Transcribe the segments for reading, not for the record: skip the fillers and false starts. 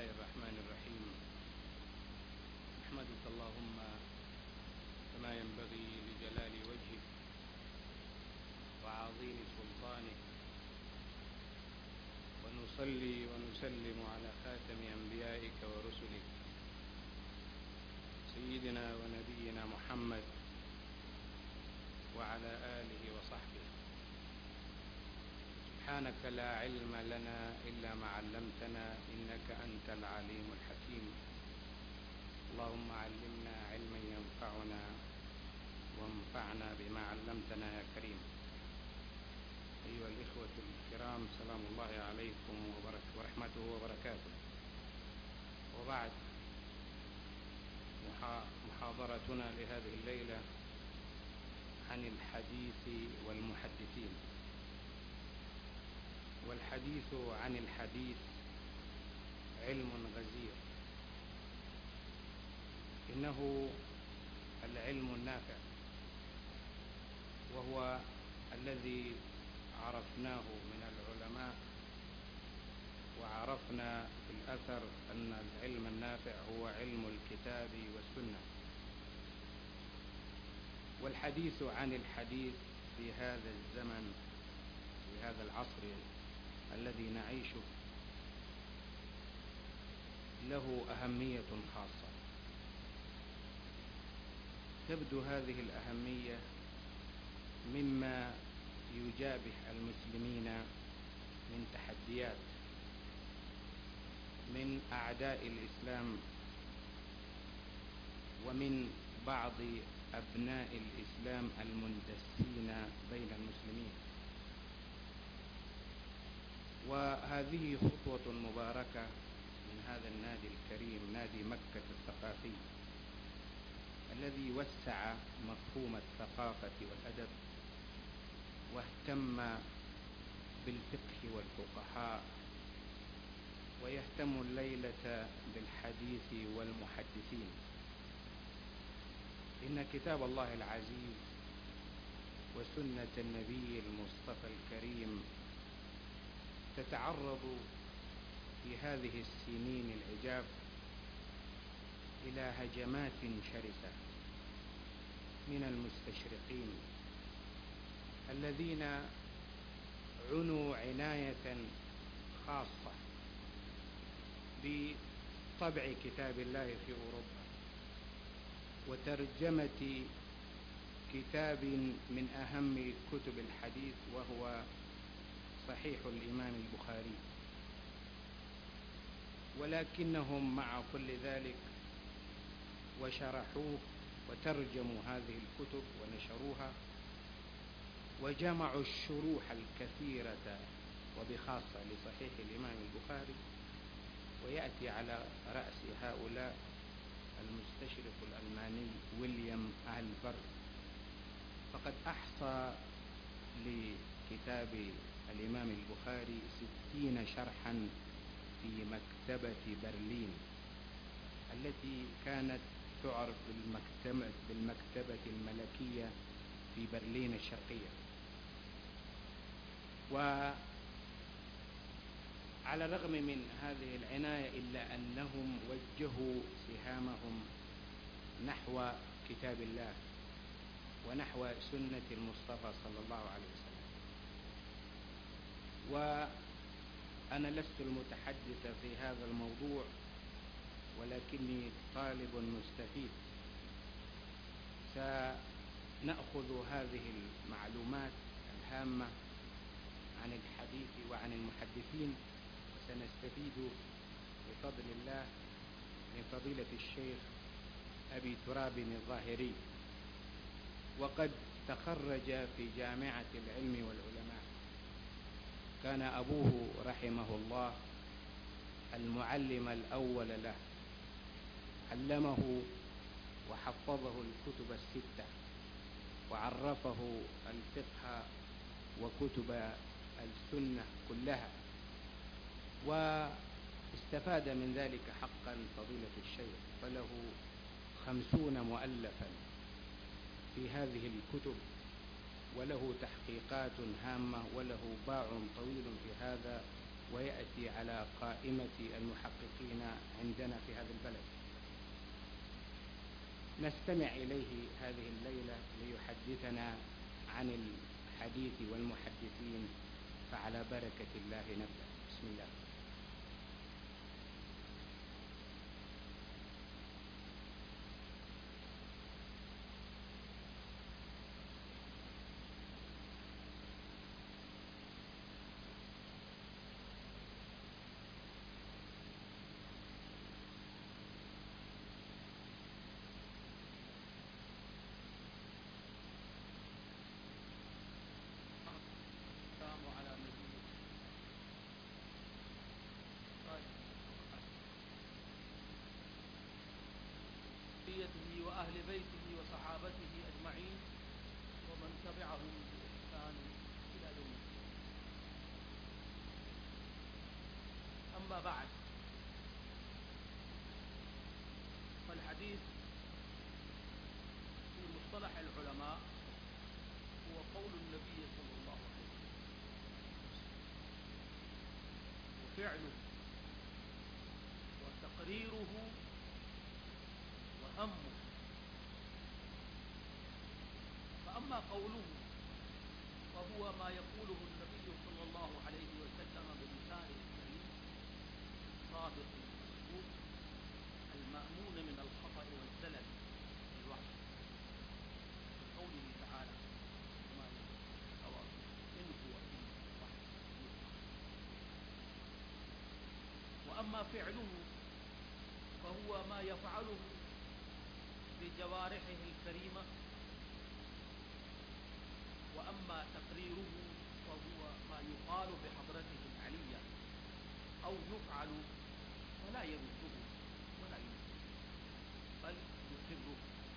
الرحمن الرحيم. نحمدك اللهم كما ينبغي لجلال وجهك وعظيم سلطانك، ونصلي ونسلم على خاتم أنبيائك ورسلك سيدنا ونبينا محمد وعلى آله وصحبه. سبحانك لا علم لنا إلا ما علمتنا إنك أنت العليم الحكيم. اللهم علمنا علما ينفعنا وانفعنا بما علمتنا يا كريم. أيها الإخوة الكرام، سلام الله عليكم ورحمته وبركاته. وبعد، محاضرتنا لهذه الليلة عن الحديث والمحدثين. والحديث عن الحديث علم غزير، إنه العلم النافع، وهو الذي عرفناه من العلماء، وعرفنا في الأثر أن العلم النافع هو علم الكتاب والسنة. والحديث عن الحديث في هذا الزمن، في هذا العصر الذي نعيشه، له أهمية خاصة. تبدو هذه الأهمية مما يجابه المسلمين من تحديات من أعداء الإسلام ومن بعض أبناء الإسلام المندسين بين المسلمين. وهذه خطوة مباركة من هذا النادي الكريم، نادي مكة الثقافي، الذي وسع مفهوم الثقافة والأدب، واهتم بالفقه والفقهاء، ويهتم الليلة بالحديث والمحدثين. إن كتاب الله العزيز وسنة النبي المصطفى الكريم تتعرض في هذه السنين العجاف إلى هجمات شرسة من المستشرقين الذين عنوا عناية خاصة بطبع كتاب الله في أوروبا، وترجمة كتاب من أهم كتب الحديث، وهو صحيح الإمام البخاري. ولكنهم مع كل ذلك وشرحوه وترجموا هذه الكتب ونشروها، وجمعوا الشروح الكثيرة وبخاصة لصحيح الإمام البخاري. ويأتي على رأس هؤلاء المستشرق الألماني ويليام ألبرت، فقد أحصى لكتاب الإمام البخاري 60 شرحا في مكتبة برلين، التي كانت تعرف بالمكتبة الملكية في برلين الشرقية. وعلى الرغم من هذه العناية إلا أنهم وجهوا سهامهم نحو كتاب الله ونحو سنة المصطفى صلى الله عليه وسلم. وأنا لست المتحدث في هذا الموضوع، ولكني طالب مستفيد. سنأخذ هذه المعلومات الهامة عن الحديث وعن المحدثين، وسنستفيد بفضل الله من فضيلة الشيخ أبي تراب الظاهري، وقد تخرج في جامعة العلم والعلماء. كان أبوه رحمه الله المعلم الأول له، علمه وحفظه الكتب الستة، وعرفه الفقه وكتب السنة كلها، واستفاد من ذلك حقا فضيلة الشيخ، فله 50 مؤلفا في هذه الكتب، وله تحقيقات هامة، وله باع طويل في هذا ويأتي على قائمة المحققين عندنا في هذا البلد. نستمع إليه هذه الليلة ليحدثنا عن الحديث والمحدثين، فعلى بركة الله نبدأ. بسم الله. وأهل بيته وصحابته أجمعين ومن تبعهم بإحسان إلى يوم الدين. أما بعد، فالحديث في مصطلح العلماء هو قول النبي صلى الله عليه وسلم وفعله وتقريره وهمه. فأما قوله فهو ما يقوله النبي صلى الله عليه وسلم بلسانه الكريم الصادق المصدوق المأمون من الخطأ والزلل والوحش، كقوله تعالى وما يهوى إن هو إلا وحي يوحى. وأما فعله فهو ما يفعله بجوارحه الكريمة. وأما تقريره فهو ما يقال بحضرته العلية أو يفعل ولا يرده ولا ينكره بل يقره.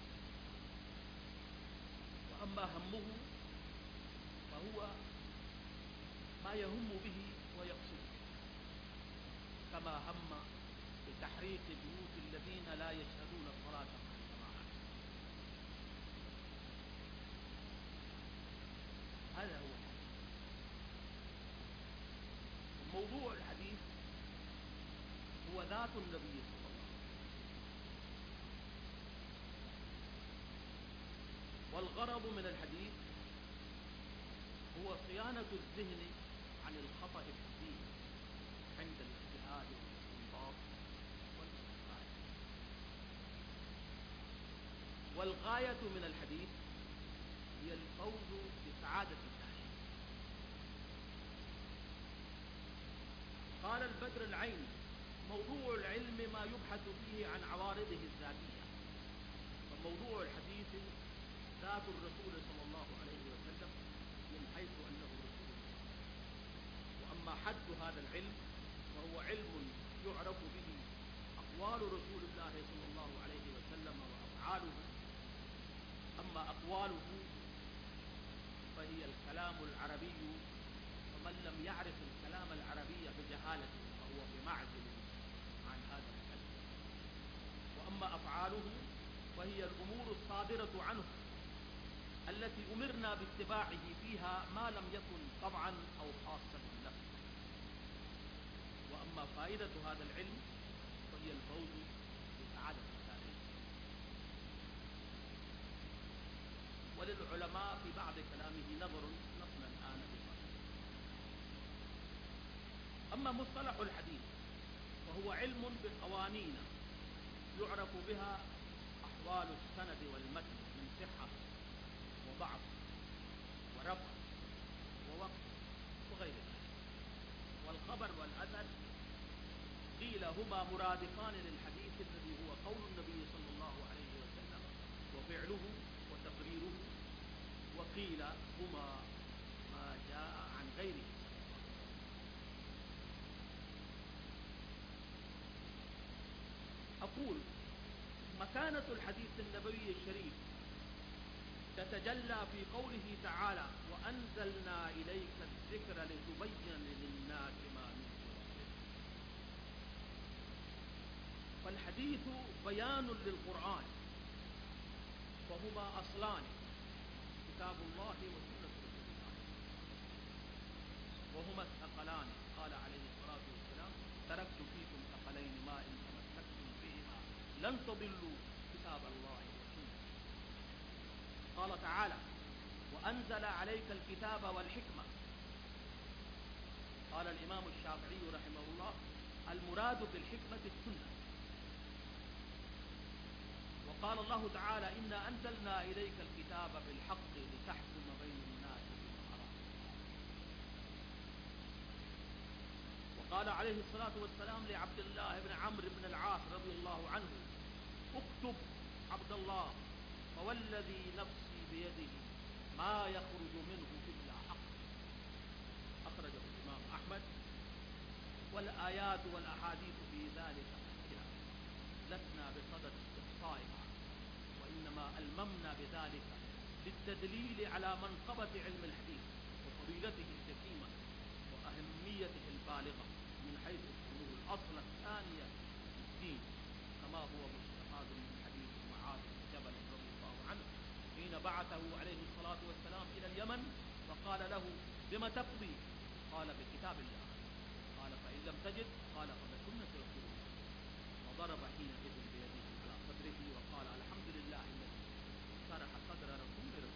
وأما همه فهو ما يهم به ويقصده، كما هم بتحريق بيوت الذين لا يشهدون الصلاة مع الجماعة. هذا هو الحديث. وموضوع الحديث هو ذات النبي صلى الله عليه وسلم. والغرض من الحديث هو صيانة الذهن عن الخطأ الكثير عند الاجتهاد والاستنباط والاستخراج. والغاية من الحديث هي الفوز بسعادة الدارين. قال البدر العيني: موضوع العلم ما يبحث فيه عن عوارضه الذاتية. فموضوع الحديث ذات الرسول صلى الله عليه وسلم من حيث أنه رسول الله. وأما حد هذا العلم فهو علم يعرف به أقوال رسول الله صلى الله عليه وسلم وأفعاله. أما أقواله فهي الكلام العربي، ومن لم يعرف الكلام العربي بجهالة فهو بمعزل عن هذا العلم. وأما أفعاله فهي الأمور الصادرة عنه التي أمرنا باتباعه فيها ما لم يكن طبعا أو خاصة له. وأما فائدة هذا العلم فهي الفوز بسعادة الدارين. وللعلماء في بعض كلامه نظر نصل الآن بفضل. أما مصطلح الحديث فهو علم بقوانين يعرف بها أحوال السند والمتن من صحة وضعف ورفع ووقف وغير ذلك. والخبر والأثر قيل هما مرادفان للحديث الذي هو قول النبي صلى الله عليه وسلم وفعله وتقريره. وقيل هما ما جاء عن غيره. أقول مكانة الحديث النبوي الشريف تتجلى في قوله تعالى: وأنزلنا إليك الذكر لتبين للناس ما نزل إليهم. فالحديث بيان للقرآن، وهما أصلان: كتاب الله وسنة رسول الله، وهما الثقلان. قال عليه الصلاة تركت فيكم ثقلين ما إن تمسكتم بهما لن تضلوا كتاب الله وسنتي. قال تعالى: وأنزل عليك الكتاب والحكمة. قال الإمام الشافعي رحمه الله: المراد بالحكمة السنة. وقال الله تعالى: إنا أنزلنا إليك الكتاب بالحق لتحكم بين الناس بما أراك الله. وقال عليه الصلاة والسلام لعبد الله بن عمرو بن العاص رضي الله عنه: اكتب عبد الله، فوالذي نفسي بيده ما يخرج منه إلا حق. أخرجه الإمام أحمد. والآيات والأحاديث في ذلك كثيرة، لسنا بصدد استقصائها، وإنما ألممنا بذلك للتدليل على منقبة علم الحديث وفضيلته الجسيمة وأهميته البالغة من حيث كونه الأصل الثاني في الدين، كما هو مستفاد من حديث معاذ بن جبل رضي الله عنه حين بعثه عليه الصلاة والسلام إلى اليمن فقال له: بما تقضي؟ قال: بكتاب الله. قال: فإن لم تجد؟ قال: فبسنة رسول الله. وضرب حينئذ بيده على صدره وقال: الحمد لله الذي شرح صدر رسول الله.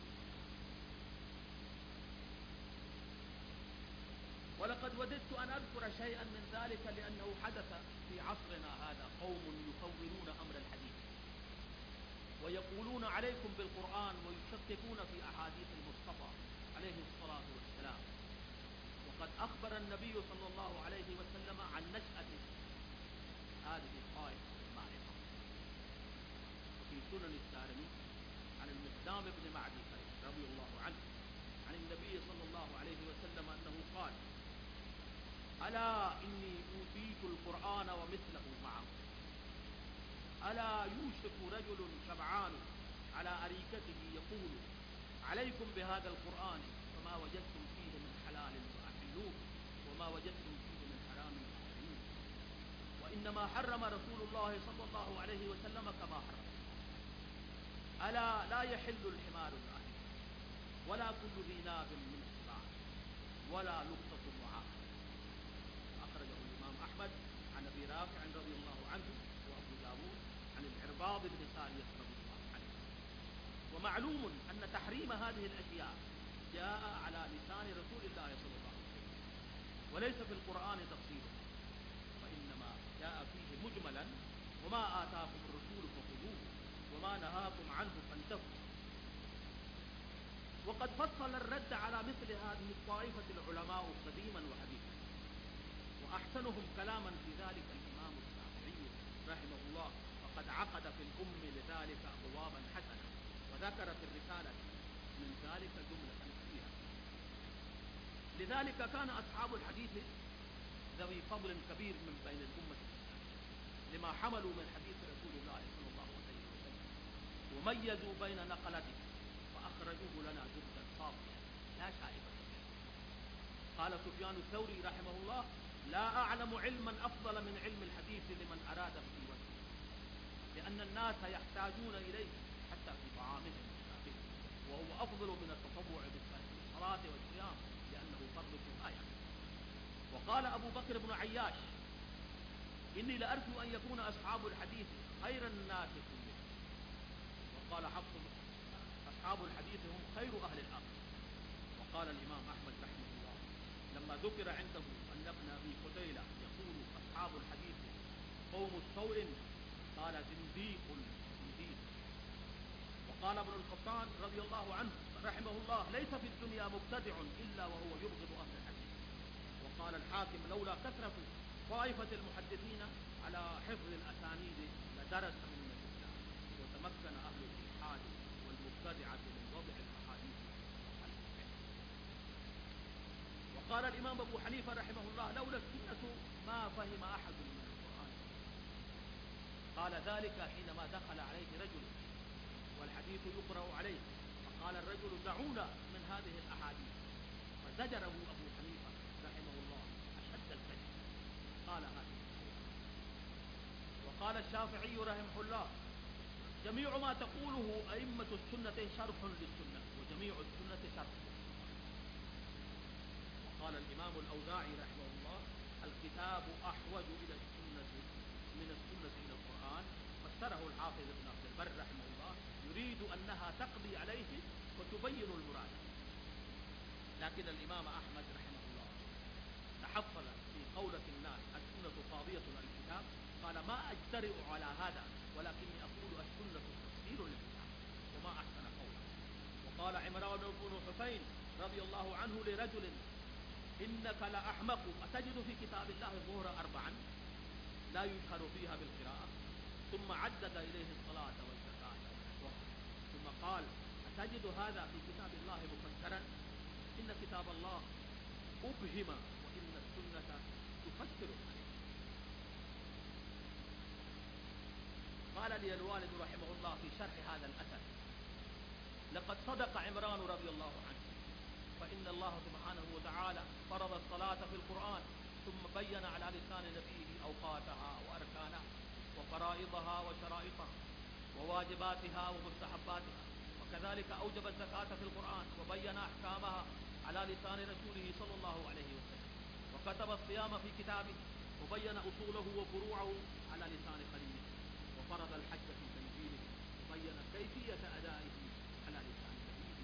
ولقد وددت أن أذكر شيئا من ذلك، لأنه حدث في عصرنا هذا قوم يكورون أمر الحديث ويقولون عليكم بالقرآن ويشككون في أحاديث المصطفى عليه الصلاة والسلام. وقد أخبر النبي صلى الله عليه وسلم عن نشأة هذه الطائفة المعرفة. وفي سنن الدارمي عن المقدام بن معدي رضي الله عنه عن النبي صلى الله عليه وسلم أنه قال: ألا إني أوتيت القرآن ومثله معه، ألا يوشك رجل شبعان على أريكته يقول: عليكم بهذا القرآن، فما وجدتم فيه من حلال فأحلوه وما وجدتم فيه من حرام فأحرموه. وإنما حرم رسول الله صلى الله عليه وسلم كما حرم. ألا لا يحل الحمار الأهل، ولا كل ذي ناب من السباع، ولا لقطة معاهد. أخرجه الإمام أحمد عن أبي رافع رضي الله عنه وأبو داود عن العرباض بن سارية رضي الله عنه. ومعلوم أن تحريم هذه الأشياء جاء على لسان رسول الله صلى الله عليه وسلم، وليس في القرآن تفصيله، وإنما جاء فيه مجملا: وما آتاكم الرسول فخذوه وما نهاكم عنه فانتهوا. وقد فصل الرد على مثل هذه الطائفة العلماء قديما وحديثا، وأحسنهم كلاما في ذلك الإمام الشافعي رحمه الله، فقد عقد في الأم لذلك أبوابا حسنة، وذكر في الرسالة من ذلك جملة فيها. لذلك كان أصحاب الحديث ذوي فضل كبير من بين الأمة لما حملوا من حديث رسول الله صلى الله عليه وسلم، وميزوا بين نقلته فأخرجوه لنا جملة صافية لا شائبة فيه. قال سفيان الثوري رحمه الله: لا أعلم علما أفضل من علم الحديث لمن أراد به وجهه، لأن الناس يحتاجون إليه حتى في طعامهم وشرابهم، وهو أفضل من التطوع بالصلاة والصيام لأنه فرض كفاية. وقال أبو بكر بن عياش: إني لأرجو أن يكون أصحاب الحديث خير الناس كلهم. وقال حفص: أصحاب الحديث هم خير أهل الأرض. وقال الإمام أحمد رحمه الله لما ذكر عنده أن ابن أبي قتيلة يقول: أصحاب الحديث قوم السوء، قال: زنديق زنديق. وقال ابن القطان رضي الله عنه رحمه الله: ليس في الدنيا مبتدع إلا وهو يبغض أهل الحديث. وقال الحاكم: لولا كثرة طائفة المحدثين على حفظ الأسانيد لدرس من الإسلام، وتمكن أهل الإلحاد والمبتدعة من وضع الأحاديث. وقال الإمام أبو حنيفة رحمه الله: لولا السنة ما فهم أحد من القرآن. قال ذلك حينما دخل عليه رجل والحديث يقرأ عليه، فقال الرجل: دعونا من هذه الأحاديث، فزجره أبو حنيفة رحمه الله أشد الزجر، قال: هذه. وقال الشافعي رحمه الله: جميع ما تقوله أئمة السنة شرح للسنة، وجميع السنة شرح. وقال الإمام الأوزاعي رحمه الله: الكتاب أحوج إلى السنة من السنة إلى القرآن، فسره الحافظ ابن عبد البر رحمه الله يريد أنها تقضي عليه وتبين المراد. لكن الإمام أحمد رحمه الله تحفظ في قولة الناس السنة قاضية على الكتاب، قال ما أجترئ على هذا، ولكني أقول السنة تفسير للكتاب، وما أحسن قوله. وقال عمران بن حسين رضي الله عنه لرجل: إنك لأحمق، أتجد في كتاب الله الظهر 4 لا يجهر فيها بالقراءة، ثم عدد إليه الصلاة والزكاة ونحوها، ثم قال: أتجد هذا في كتاب الله مفسرا؟ إن كتاب الله أبهم وإن السنة تفسر عليه. قال لي الوالد رحمه الله في شرح هذا الأثر: لقد صدق عمران رضي الله عنه، فإن الله سبحانه وتعالى فرض الصلاة في القرآن، ثم بين على لسان نبيه أوقاتها وأركانها وفرائضها وشرائطها وواجباتها ومستحباتها، وكذلك أوجب الزكاة في القرآن وبين أحكامها على لسان رسوله صلى الله عليه وسلم، وكتب الصيام في كتابه وبين أصوله وفروعه على لسان خليله، وفرض الحج في تنزيله وبين كيفية أدائه على لسان نبيه،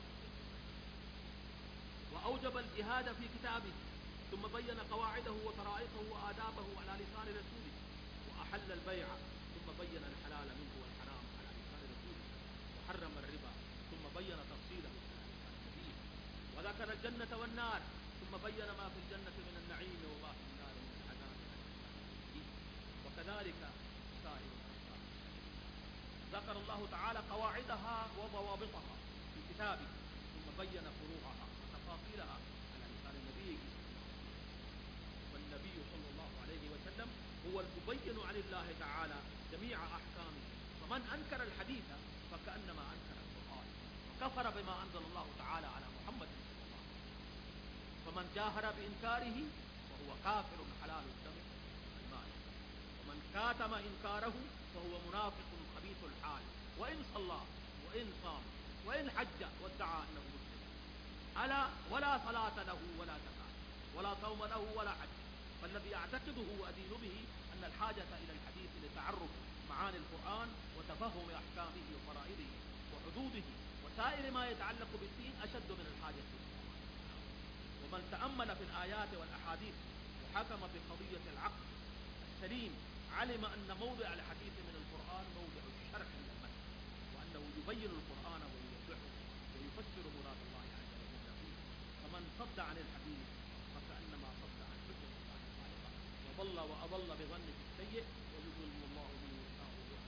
وأوجب الجهاد في كتابه ثم بين قواعده وطرائقه وآدابه على لسان رسوله، وأحل البيع ثم بين الحلال منه والحرام على لسان رسوله، وحرم الربا ثم بين تفصيله على لسان نبيه، وذكر الجنة والنار ثم بين ما في الجنة من النعيم وما في النار من العذاب على لسان نبيه، وكذلك سائر الأحكام. ذكر الله تعالى قواعدها وضوابطها في كتابه ثم بين فروعها وتفاصيلها على لسان نبيه. والنبي صلى الله عليه وسلم هو المبين عن الله تعالى جميع أحكامه، فمن أنكر الحديث فكأنما أنكر القرآن وكفر بما أنزل الله تعالى على محمد صلى الله عليه وسلم، فمن جاهر بإنكاره فهو كافر حلال الدم والمال، ومن كاتم إنكاره فهو منافق خبيث الحال، وإن صلى وإن صام وإن حج وادعى أنه مسلم، ألا ولا صلاة له ولا زكاة ولا صوم له ولا حج. فالذي أعتقده وأدين به أن الحاجة إلى الحديث لتعرف معاني القرآن وتفهم أحكامه وفرائضه وحدوده وسائر ما يتعلق بالدين أشد من الحاجة إلى القرآن. ومن تأمل في الآيات والأحاديث وحكم بقضية العقل السليم علم أن موضع الحديث من القرآن موضع الشرح للمتن، وأنه يبين القرآن ويوضحه ويفسر مراد الله عز وجل فيه. فمن صد عن الحديث فكأنما صد عن حجة الله الخالقة، وضل وأضل بظنه السيء ويضل الله من يشاء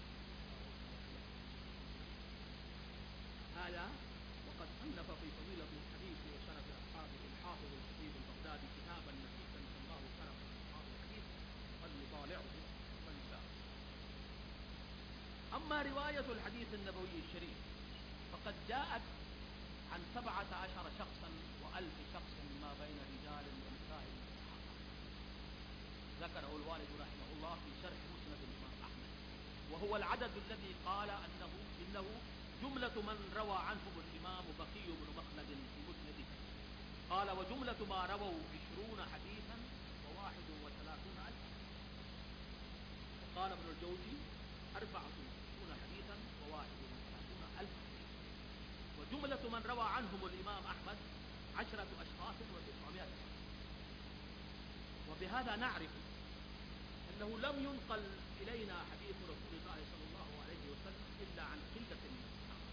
هذا. وقد صنف في فضيلة الحديث وشرف أصحابه الحافظ الخطيب البغدادي كتابا نفيسا سماه شرف أصحاب الحديث، قد نطالعه من شاء. أما رواية الحديث النبوي الشريف فقد جاءت عن 17 شخصا و1000 شخص ما بين رجال ونساء من الصحابة. ذكره الوالد رحمه الله في شرح مسند الإمام أحمد، وهو العدد الذي قال إنه جملة من روى عنهم الإمام بقي بن مخلد في مسنده. قال: وجملة ما رووا 20 حديثا و31,000. وقال ابن الجوزي: 64 حديثا و31,000 حديث. وجملة من روى عنهم الإمام أحمد 10 أشخاص و900 شخص. وبهذا نعرف أنه لم ينقل إلينا حديث رسول الله صلى الله عليه وسلم إلا عن قلة من الصحابة.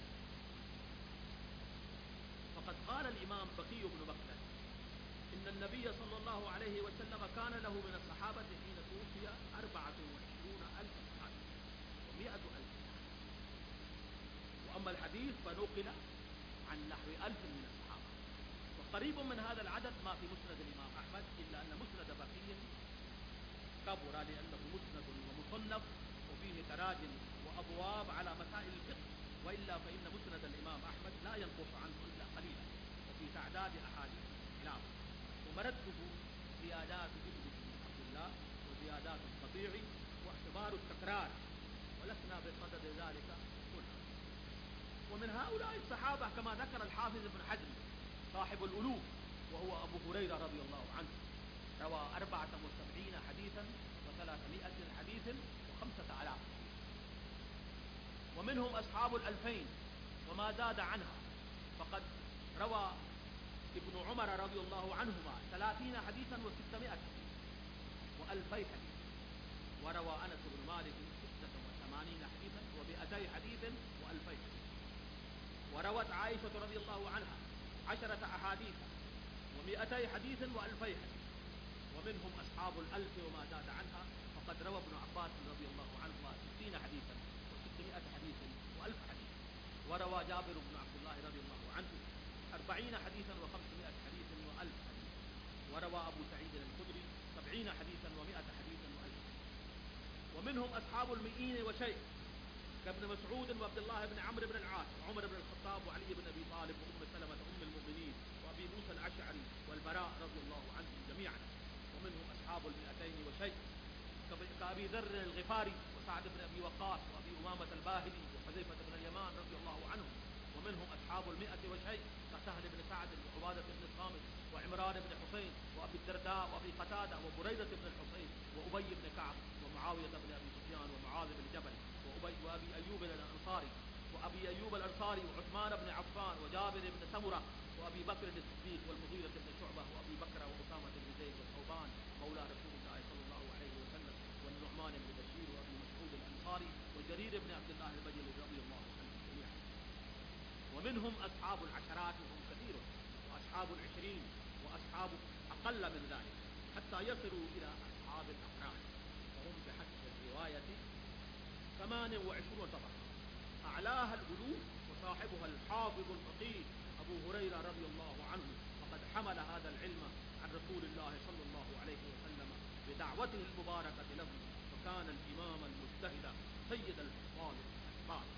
فقد قال الإمام بقي بن مخلد إن النبي صلى الله عليه وسلم كان له من الصحابة حين توفي 24,000 صحابي و100,000 صحابي. وأما الحديث فنقل عن نحو 1000 من الصحابة، وقريب من هذا العدد ما في مسند الإمام أحمد، إلا أن مسند بقي كبر لأنه مسند ومصنف وفيه تراجم وأبواب على مسائل الفقه، وإلا فإن مسند الإمام أحمد لا ينقص عنه إلا قليلا، وفي تعداد أحاديث خلاف، ومرده زيادات ابن عبد الله وزيادات القطيع واعتبار التكرار، ولسنا بصدد ذلك كله. ومن هؤلاء الصحابة كما ذكر الحافظ ابن حزم صاحب الألوف وهو أبو هريرة رضي الله عنه، روى 74 حديثا و300 حديث و5000. ومنهم أصحاب 2000 وما زاد عنها، فقد روى ابن عمر رضي الله عنهما 30 حديثا و600 حديث و2000 حديث. وروى أنس بن مالك 86 حديثا و200 حديث و2000 حديث. وروت عائشة رضي الله عنها 10 أحاديث و200 حديث و2000 حديث. ومنهم أصحاب 1000 وما زاد عنها، فقد روى ابن عباس رضي الله عنهما 60 حديثا و600 حديث و1000 حديث. وروى جابر بن عبد الله رضي الله عنه 40 حديثا و500 حديث و1000 حديث. وروى أبو سعيد الخدري 70 حديثا و100 حديثا و1000 حديث. ومنهم أصحاب 100 وشيء كابن مسعود وعبد الله بن عمرو بن العاص وعمر بن الخطاب وعلي بن أبي طالب وأم سلمة أم المؤمنين وأبي موسى الأشعري والبراء رضي الله عنهم جميعا. ومنهم أصحاب 200 وشيء كأبي ذر الغفاري وسعد بن أبي وقاص وأبي أمامة الباهلي وحذيفة بن اليمان رضي الله عنهم. ومنهم أصحاب 100 وشيء كسهل بن سعد وعبادة بن الصامت وعمران بن حسين وأبي الدرداء وأبي قتادة وبريدة بن الحسين وأبي بن كعب ومعاوية بن أبي سفيان ومعاذ بن جبل وأبي أيوب الأنصاري وعثمان بن عفان وجابر بن سمرة وأبي بكر الصديق والمغيرة بن شعبة وأبي بكر وأسامة بن زيد وثوبان مولى رسول الله صلى الله عليه وسلم والنعمان بن بشير وأبي مسعود الأنصاري وجرير بن عبد الله البجلي رضي الله عنهم جميعا. ومنهم أصحاب العشرات وهم كثير، وأصحاب 20 وأصحاب أقل من ذلك، حتى يصلوا إلى أصحاب الأقران، وهم بحسب الرواية 28 طبقة، أعلاها الألوف وصاحبها الحافظ الفقيه أبو هريرة رضي الله عنه، فقد حمل هذا العلم عن رسول الله صلى الله عليه وسلم بدعوته المباركة له، وكان الإمام المجتهد سيد الحفاظ الأحفاد.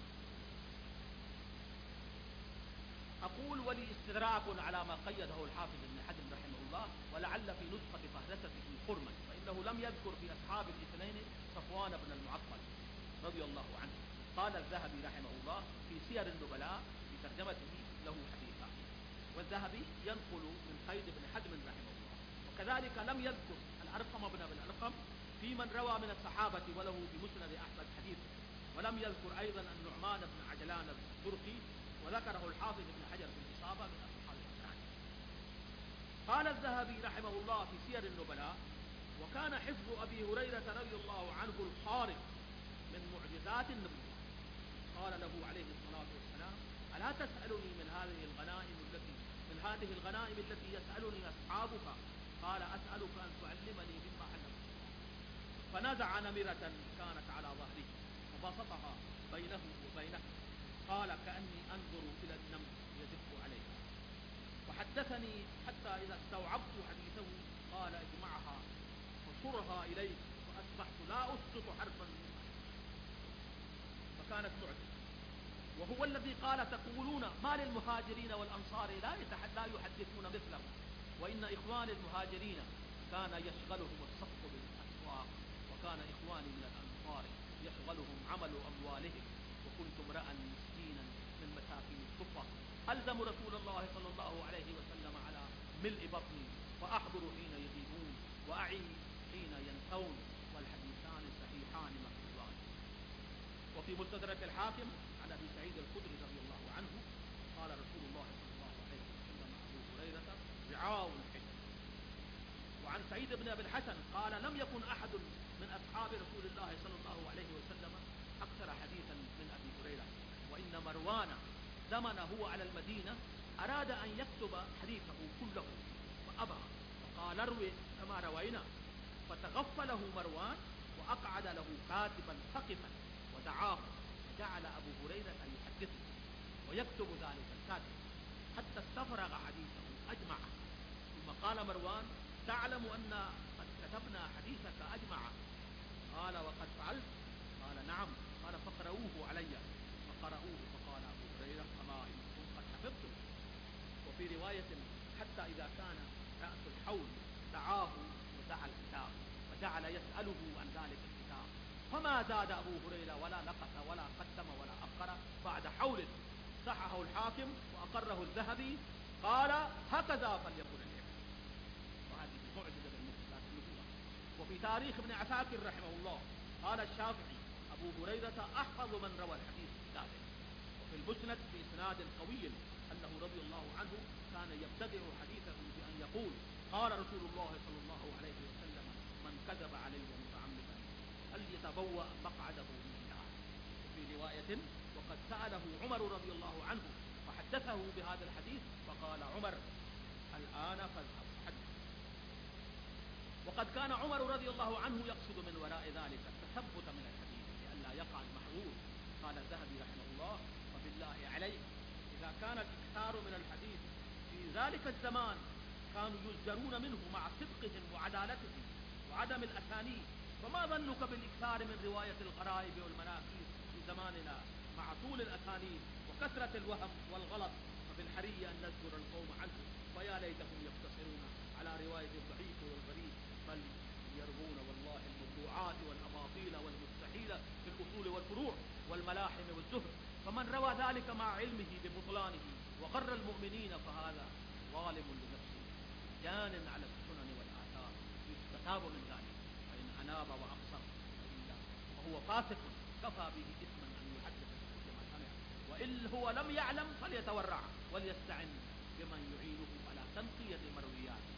أقول ولي استدراك على ما قيده الحافظ ابن حجر رحمه الله، ولعل في نسخة فهرسته حرما، فإنه لم يذكر في أصحاب الاثنين صفوان بن المعطل رضي الله عنه. قال الذهبي رحمه الله في سير النبلاء في ترجمته له حديثا، والذهبي ينقل من قيد ابن حزم رحمه الله. وكذلك لم يذكر الأرقم بن أبي الأرقم في من روى من الصحابة وله بمسند أحمد حديث، ولم يذكر أيضا النعمان بن عجلان الزرقي، وذكره الحافظ ابن حجر في الإصابة من أصحاب الأسرار. قال الذهبي رحمه الله في سير النبلاء: وكان حفظ أبي هريرة رضي الله عنه الخارق من معجزات النبوة. قال له عليه الصلاة والسلام: ألا تسألني من هذه الغنائم التي يسألني أصحابك؟ قال: أسألك أن تعلمني مما علمك الله. فنزع نمرة كانت على ظهره فبسطها بينه وبينه، قال: كأني أنظر إلى النمر يدب عليها. وحدثني حتى إذا استوعبت حديثه قال: اجمعها وصرها إليك، فأصبحت لا أسقط حرفا منها. فكانت معجزة. وهو الذي قال: تقولون ما للمهاجرين والأنصار لا يحدثون مثله، وإن إخوان المهاجرين كان يشغلهم الصفق بالأسواق، وكان إخواني من الأنصار يشغلهم عمل أموالهم، وكنت امرأ مسكينا من مساكين الكفة ألزم رسول الله صلى الله عليه وسلم على ملء بطني، فأحضر حين يغيبون وأعي حين ينسون، والحديثان صحيحان مكتوبان. وفي مستدرك الحاكم عن أبي سعيد الخدري رضي الله عنه قال رسول الله صلى الله عليه وسلم: أبو هريرة رعاء الحج. وعن سعيد بن أبي الحسن قال: لم يكن أحد من أصحاب رسول الله صلى الله عليه وسلم أكثر حديثا من أبي هريرة، وإن مروان زمن هو على المدينة أراد أن يكتب حديثه كله فأبى، فقال: اروي كما روينا. فتغفله مروان وأقعد له كاتبا ثقفا ودعاه، فجعل أبو هريرة يحدثه ويكتب ذلك الكاتب حتى استفرغ حديثه أجمعه. ثم قال مروان: تعلم أن قد كتبنا حديثك أجمعه؟ قال: وقد فعلت؟ قال: نعم. قال: فاقرؤوه علي. فقرؤوه، فقال أبو هريرة: أما إنكم قد حفظتم. وفي رواية: حتى إذا كان رأس الحول دعاه ودعا الكتاب، وجعل يسأله عن ذلك الكتاب، فما زاد أبو هريرة ولا نقص ولا قدم ولا أخر بعد حول. صححه الحاكم وأقره الذهبي، قال: هكذا فليكن العلم. وهذه معجزة بالنسبة وفي تاريخ ابن عساكر رحمه الله قال الشافعي: أبو هريرة أحفظ من روى الحديث كتابه. وفي المسند بإسناد قوي أنه رضي الله عنه كان يبتدئ حديثه بأن يقول: قال رسول الله صلى الله عليه وسلم: من كذب علي متعمدا فليتبوأ مقعده من النار. وفي رواية: وقد سأله عمر رضي الله عنه فحدثه بهذا الحديث فقال عمر: الآن فاذهب حدث. وقد كان عمر رضي الله عنه يقصد من وراء ذلك التثبت من الحديث لئلا يقع المحظور. قال الذهبي رحمه الله: وبالله عليه إذا كان الإكثار من الحديث في ذلك الزمان كانوا يزجرون منه مع صدقهم وعدالتهم وعدم الأسانيد، فما ظنك بالإكثار من رواية الغرائب والمناكير في زماننا مع طول الأسانيد وكثرة الوهم والغلط؟ ففي الحري أن نذكر القوم عنه، فيا ليتهم يقتصرون على رواية الضعيف والغريب، بل يرغون والله الموضوعات والأباطيل والمستحيل في الأصول والفروع والملاحم والزهد. فمن روى ذلك مع علمه ببطلانه وغر المؤمنين فهذا ظالم لنفسه جان على السنن والآثار، يستتاب من ذلك فإن أناب وأبصر، وإلا وهو فاسق كفى به إثما أن يحدث بكل ما سمع، وإن هو لم يعلم فليتورع وليستعن بمن يعينه على تنقية مروياته.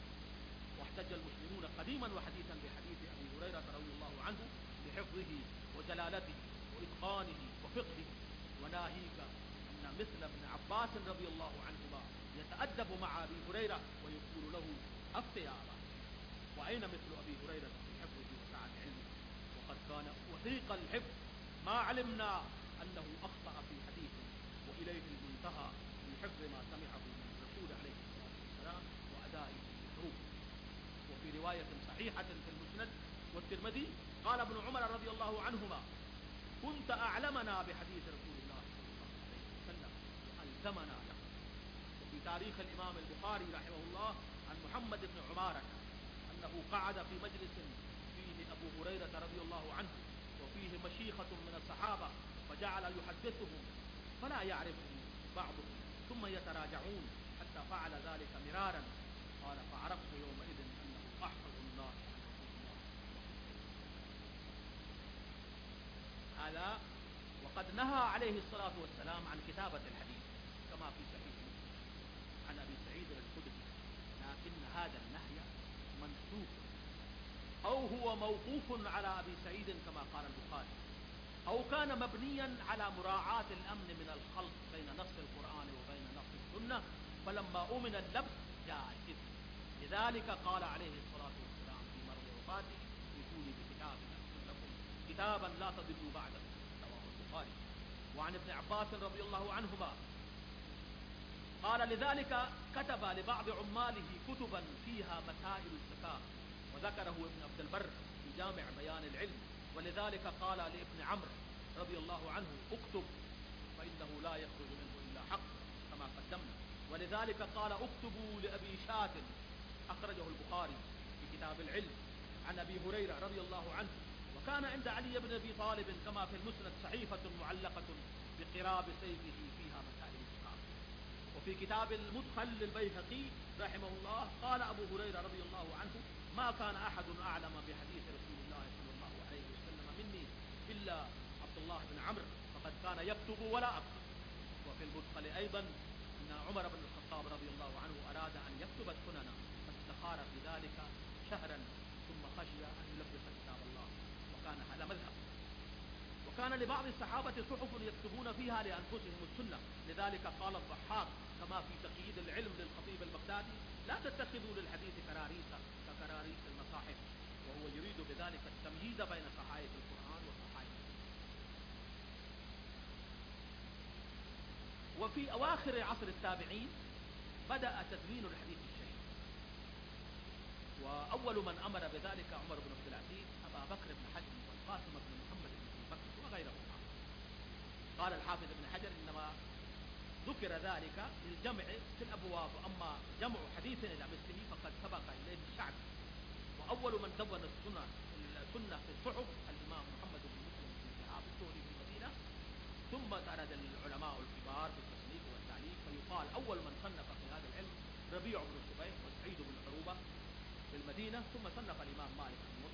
واحتج المسلمون قديما وحديثا بحديث أبي هريرة رضي الله عنه لحفظه وجلالته وإتقانه وفقهه، وناهيك أن مثل ابن عباس رضي الله عنهما يتأدب مع أبي هريرة ويقول له: أفت يا أبا. وأين مثل أبي هريرة في حفظه وسعة علمه؟ وقد كان وثيق الحفظ، ما علمنا أنه أخطأ في حديث، وإليه المنتهى من حفظ ما سمعه من الرسول عليه الصلاة والسلام وأدائه بالحروف. وفي رواية صحيحة في المسند والترمذي قال ابن عمر رضي الله عنهما: كنت أعلمنا بحديث رسول الله صلى الله عليه وسلم وألزمنا له. وفي تاريخ الإمام البخاري رحمه الله عن محمد بن عمارة أنه قعد في مجلس فيه أبو هريرة رضي الله عنه وفيه مشيخة من الصحابة، فجعل يحدثهم فلا يعرفه بعضهم ثم يتراجعون حتى فعل ذلك مرارا. قال: فعرفت يومئذ أنه أحفظ الناس عن رسول الله. هذا وقد نهى عليه الصلاة والسلام عن كتابة الحديث كما في صحيح مسلم عن أبي سعيد الخدري، لكن هذا النهي منسوخ أو هو موقوف على أبي سعيد كما قال البخاري، أو كان مبنيا على مراعاة الأمن من الخلط بين نص القرآن وبين نص السنة، فلما أمن اللبس جاء الإثم. لذلك قال عليه الصلاة والسلام في مرض وفاته: ائتوني بكتاب أكتب لكم كتابا لا تضلوا بعده، رواه البخاري. وعن ابن عباس رضي الله عنهما قال: لذلك كتب لبعض عماله كتبا فيها مسائل الزكاة، وذكره ابن عبد البر في جامع بيان العلم. ولذلك قال لابن عمرو رضي الله عنه: اكتب فإنه لا يخرج منه إلا حق، كما قدمنا. ولذلك قال: اكتبوا لأبي شاة، أخرجه البخاري في كتاب العلم عن أبي هريرة رضي الله عنه. وكان عند علي بن أبي طالب كما في المسند صحيفة معلقة بقراب سيفه فيها مسائل الزكاة. وفي كتاب المدخل للبيهقي رحمه الله قال أبو هريرة رضي الله عنه: ما كان أحد أعلم بحديث رسول الله صلى الله عليه وسلم مني إلا عبد الله بن عمرو، فقد كان يكتب ولا أكتب. وفي المدخل أيضا أن عمر بن الخطاب رضي الله عنه أراد أن يكتب السنن فاستخار في ذلك شهرا ثم خشي أن يلبس كتاب الله، وكان هذا مذهب. وكان لبعض الصحابة صحف يكتبون فيها لأنفسهم السنة، لذلك قال الضحاك كما في تقييد العلم للخطيب البغدادي: لا تتخذوا للحديث كراريس ككراريس المصاحف، وهو يريد بذلك التمييز بين صحائف القرآن وصحائف. وفي أواخر عصر التابعين بدأ تدوين الحديث الشريف، وأول من أمر بذلك عمر بن عبد العزيز، أبا بكر بن حزم، والقاسم بن محمد بن أبي بكر وغيرهم. قال الحافظ ابن حجر: إنما ذكر ذلك للجمع في الأبواب، وأما جمع حديث إلى مثله فقد سبق إليه الشعب. وأول من دون السنة في الصحف الإمام محمد بن مسلم بن شهاب الزهري في المدينة، ثم درج العلماء الكبار بالتصنيف والتعليق، فيقال أول من صنف في هذا العلم ربيع بن الزبير وسعيد بن عروبة في المدينة، ثم صنف الإمام مالك بن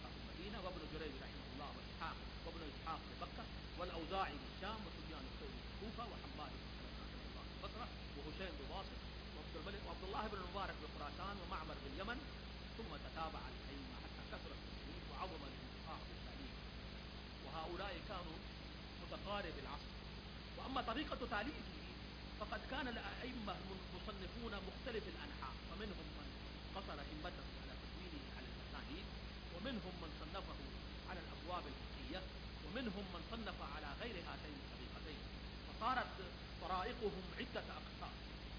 بالمدينة، وابن جريج رحمه الله وإسحاق وابن إسحاق بمكة، والأوزاعي بالشام، وسفيان الثوري بالكوفة، وحماد بن سلمة رحمه الله بالبصرة، وهشيم بواسط، وعبد الله بن المبارك بخراسان، ومعمر باليمن. ثم تتابع الأئمة حتى كثر التلميذ وعظم الانتفاع بالتعليم، وهؤلاء كانوا متقارب العصر. وأما طريقة تأليفه فقد كان الأئمة المصنفون مختلف الأنحاء، فمنهم من قصر همته على تدوينه على المسانيد، ومنهم من صنفه على الأبواب الفقهية، ومنهم من صنف على غير هاتين الطريقتين، فصارت طرائقهم عدة أقسام.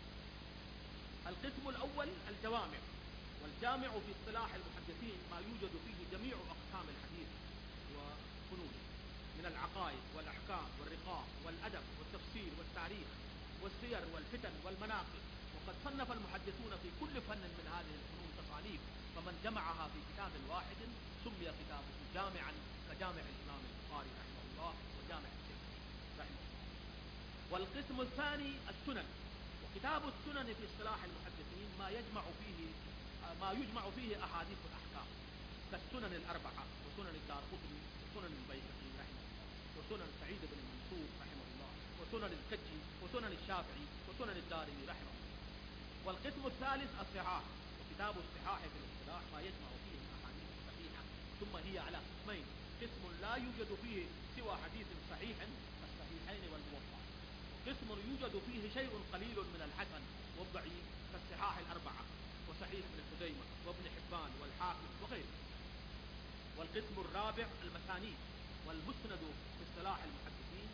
القسم الأول الجوامع، والجامع في اصطلاح المحدثين ما يوجد فيه جميع أقسام الحديث وفنونه، من العقائد والأحكام والرقاق والأدب والتفسير والتاريخ والسير والفتن والمناقب. وقد صنف المحدثون في كل فن من هذه الفنون تصانيف، فمن جمعها في كتاب واحد سمي كتابه جامعا، كجامع الإمام البخاري رحمه الله وجامع الترمذي رحمه الله. والقسم الثاني السنن، وكتاب السنن في اصطلاح المحدثين ما يجمع فيه أحاديث الأحكام، كالسنن الأربعة وسنن الدارقطني وسنن البيهقي رحمه الله، وسنن سعيد بن منصور رحمه الله، وسنن الكجي، وسنن الشافعي، وسنن الدارمي رحمه الله. والقسم الثالث الصحاح، وكتاب الصحاح في الاصطلاح ما يجمع فيه الأحاديث الصحيحة، ثم هي على قسمين: قسم لا يوجد فيه سوى حديث صحيح كالصحيحين والموطأ، وقسم يوجد فيه شيء قليل من الحسن والضعيف كالصحاح الأربعة وصحيح ابن خزيمة وابن حبان والحاكم وغيره. والقسم الرابع المسانيد، والمسند في اصطلاح المحدثين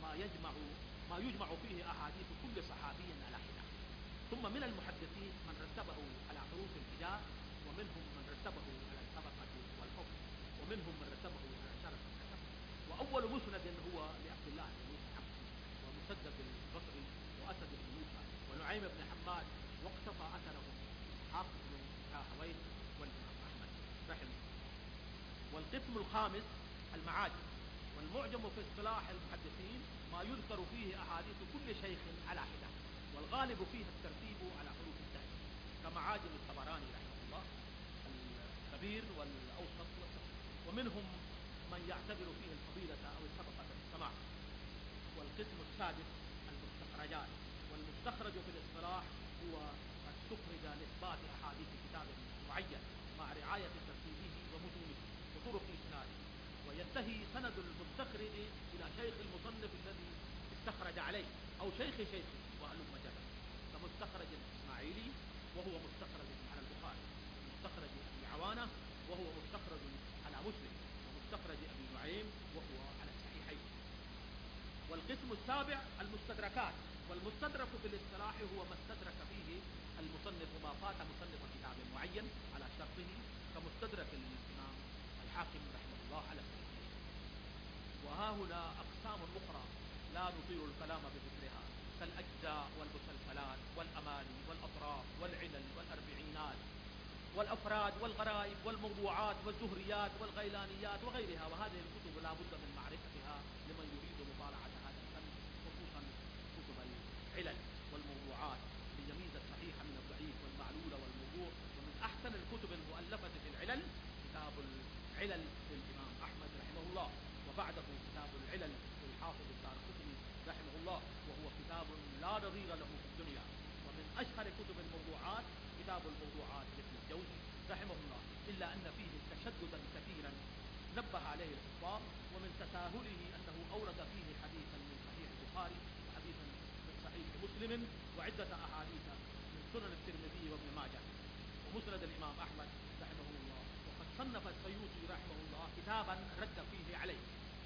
ما يجمع فيه أحاديث كل صحابي على حدة. ثم من المحدثين من رتبه على حروف الهجاء، ومنهم من رتبه على الطبقة والحكم، ومنهم من رتبه على شرف النسب. وأول مسند هو لعبد الله بن موسى العبسي، ومسدد البصري، وأسد بن موسى، ونعيم بن حماد، واقتفى أثرهم إسحاق بن راهويه والإمام أحمد رحمه الله. والقسم الخامس المعاجم، والمعجم في اصطلاح المحدثين ما يذكر فيه أحاديث كل شيخ على حدة، والغالب فيها الترتيب على حروف الدال، كمعاجم الطبراني رحمه الله الكبير والأوسط والصغير. ومنهم من يعتبر فيه الفضيلة أو الطبقة بالسماع. والقسم السادس المستخرجات، والمستخرج في الاصطلاح هو أن تخرج لإثبات أحاديث كتاب معين مع رعاية ترتيبه ومتونه وطرق إسناده، وينتهي سند المستخرج إلى شيخ المصنف الذي استخرج عليه أو شيخ شيخه وهلم جرا، كمستخرج الإسماعيلي وهو مستخرج على البخاري، ومستخرج أبي عوانة وهو مستخرج على مسلم، ومستخرج أبي نعيم وهو على الصحيحين. والقسم السابع المستدركات، والمستدرك في الاصطلاح هو ما استدرك فيه المصنف ما فات مصنف كتاب معين على شرطه، كمستدرك الإمام الحاكم رحمه الله على الصحيحين. وها هنا أقسام أخرى لا نطيل الكلام بذكرها، كالأجزاء والمسلسلات والأماني والأطراف والعلل والأربعينات والأفراد والغرائب والموضوعات والزهريات والغيلانيات وغيرها. وهذه الكتب لا بد من معرفتها لمن يريد مطالعة هذا الفن، خصوصا كتب العلل والموضوعات ليميز الصحيح من الضعيف والمعلول والموضوع. ومن أحسن الكتب المؤلفة في العلل كتاب العلل للإمام أحمد رحمه الله، وبعده كتاب العلل للحافظ الدارقطني رحمه الله، وهو كتاب لا نظير له في الدنيا. ومن أشهر كتب الموضوعات كتاب الموضوعات لابن الجوزي رحمه الله، إلا أن فيه تشددا كثيرا نبه عليه الحفاظ، ومن تساهله أنه أورد فيه حديثا من صحيح البخاري وحديثا من صحيح مسلم وعدة أحاديث من سنن الترمذي وابن ماجه ومسند الإمام أحمد رحمه الله. وقد صنف السيوطي رحمه الله كتابا رد فيه عليه.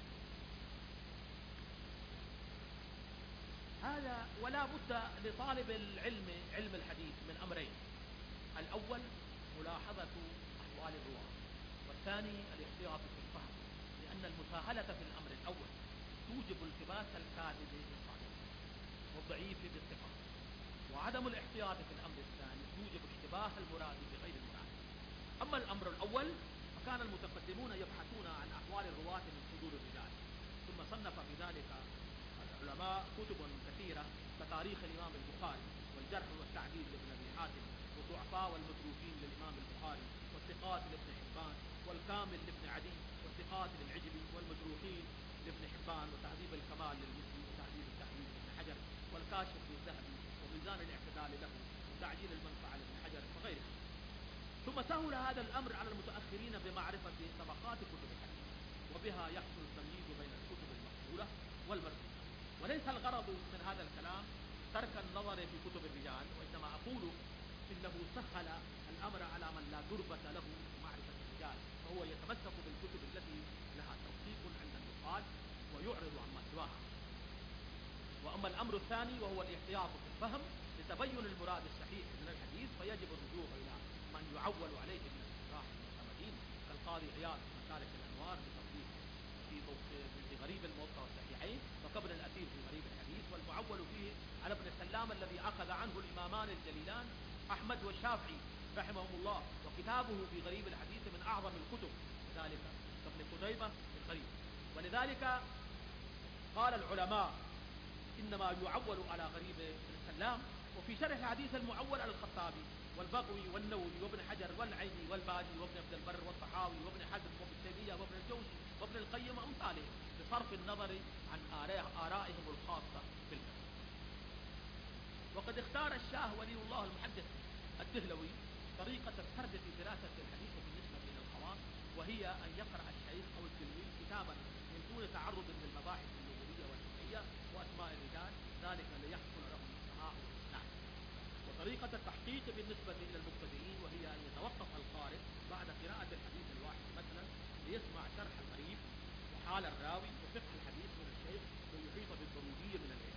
هذا ولا بد لطالب العلم علم الحديث من أمرين: الأول ملاحظة أحوال الرواة، والثاني الاحتياط في الفهم، لأن المساهلة في الأمر الأول توجب التباس الكاذب بالصادق والضعيف بالثقة، وعدم الاحتياط في الأمر الثاني يوجب اشتباه المراد بغير المراد. أما الأمر الأول فكان المتقدمون يبحثون عن أحوال الرواة من صدور الرجال، ثم صنف في ذلك العلماء كتب كثيرة كتاريخ الإمام البخاري، والجرح والتعديل لابن أبي حاتم، والضعفاء والمتروكين للإمام البخاري، والثقات لابن حبان، والكامل لابن عدي، والثقات للعجلي، والمجروحين لابن حبان، وتهذيب الكمال للمسلم، وتهذيب التحرير لابن حجر، والكاشف للذهبي، وميزان الاعتدال له، وتعجيل المنفعة لابن حجر وغيرها. ثم سهل هذا الأمر على المتأخرين بمعرفة طبقات كتب الحديث، وبها يحصل التمييز بين الكتب المقبولة والمردودة. وليس الغرض من هذا الكلام ترك النظر في كتب الرجال، وإنما أقول إنه سهل الأمر على من لا دربة له معرفة الرجال، فهو يتمسك بالكتب التي لها توثيق عند النقاد ويعرض عما سواها. وأما الأمر الثاني وهو الاحتياط في الفهم لتبين المراد الصحيح من الحديث، فيجب الرجوع إلى من يعول عليه من الشراح المعتمدين كالقاضي عياض في مسالك الأنوار بتوثيق في غريب الموطأ والصحيحين، وكابن الأثير في غريب الحديث، والمعول فيه على ابن سلام الذي أخذ عنه الإمامان الجليلان أحمد والشافعي رحمهم الله، وكتابه في غريب الحديث من أعظم الكتب ذلك كابن قتيبة في الغريب. ولذلك قال العلماء إنما يعول على غريب ابن سلام، وفي شرح الحديث المعول على الخطابي والبغوي والنووي وابن حجر والعيني والباجي وابن عبد البر والطحاوي وابن حزم وابن تيمية وابن الجوزي وابن القيم وأمثالهم، بصرف النظر عن آرائهم الخاصة في الفقه. وقد اختار الشاه ولي الله المحدث الدهلوي طريقة السرد في دراسة الحديث بالنسبة إلى الخواص، وهي أن يقرأ الشيخ أو التلميذ كتابا من دون تعرض للمباحث اللغوية والفقهية وأسماء الرجال، ذلك ليحصل لهم السماع والإسلام. وطريقة التحقيق بالنسبة إلى المبتدئين وهي أن يتوقف القارئ بعد قراءة الحديث الواحد مثلا ليسمع شرح الغريب وحال الراوي وفقه الحديث من الشيخ ويحيط بالضرورية من العلم.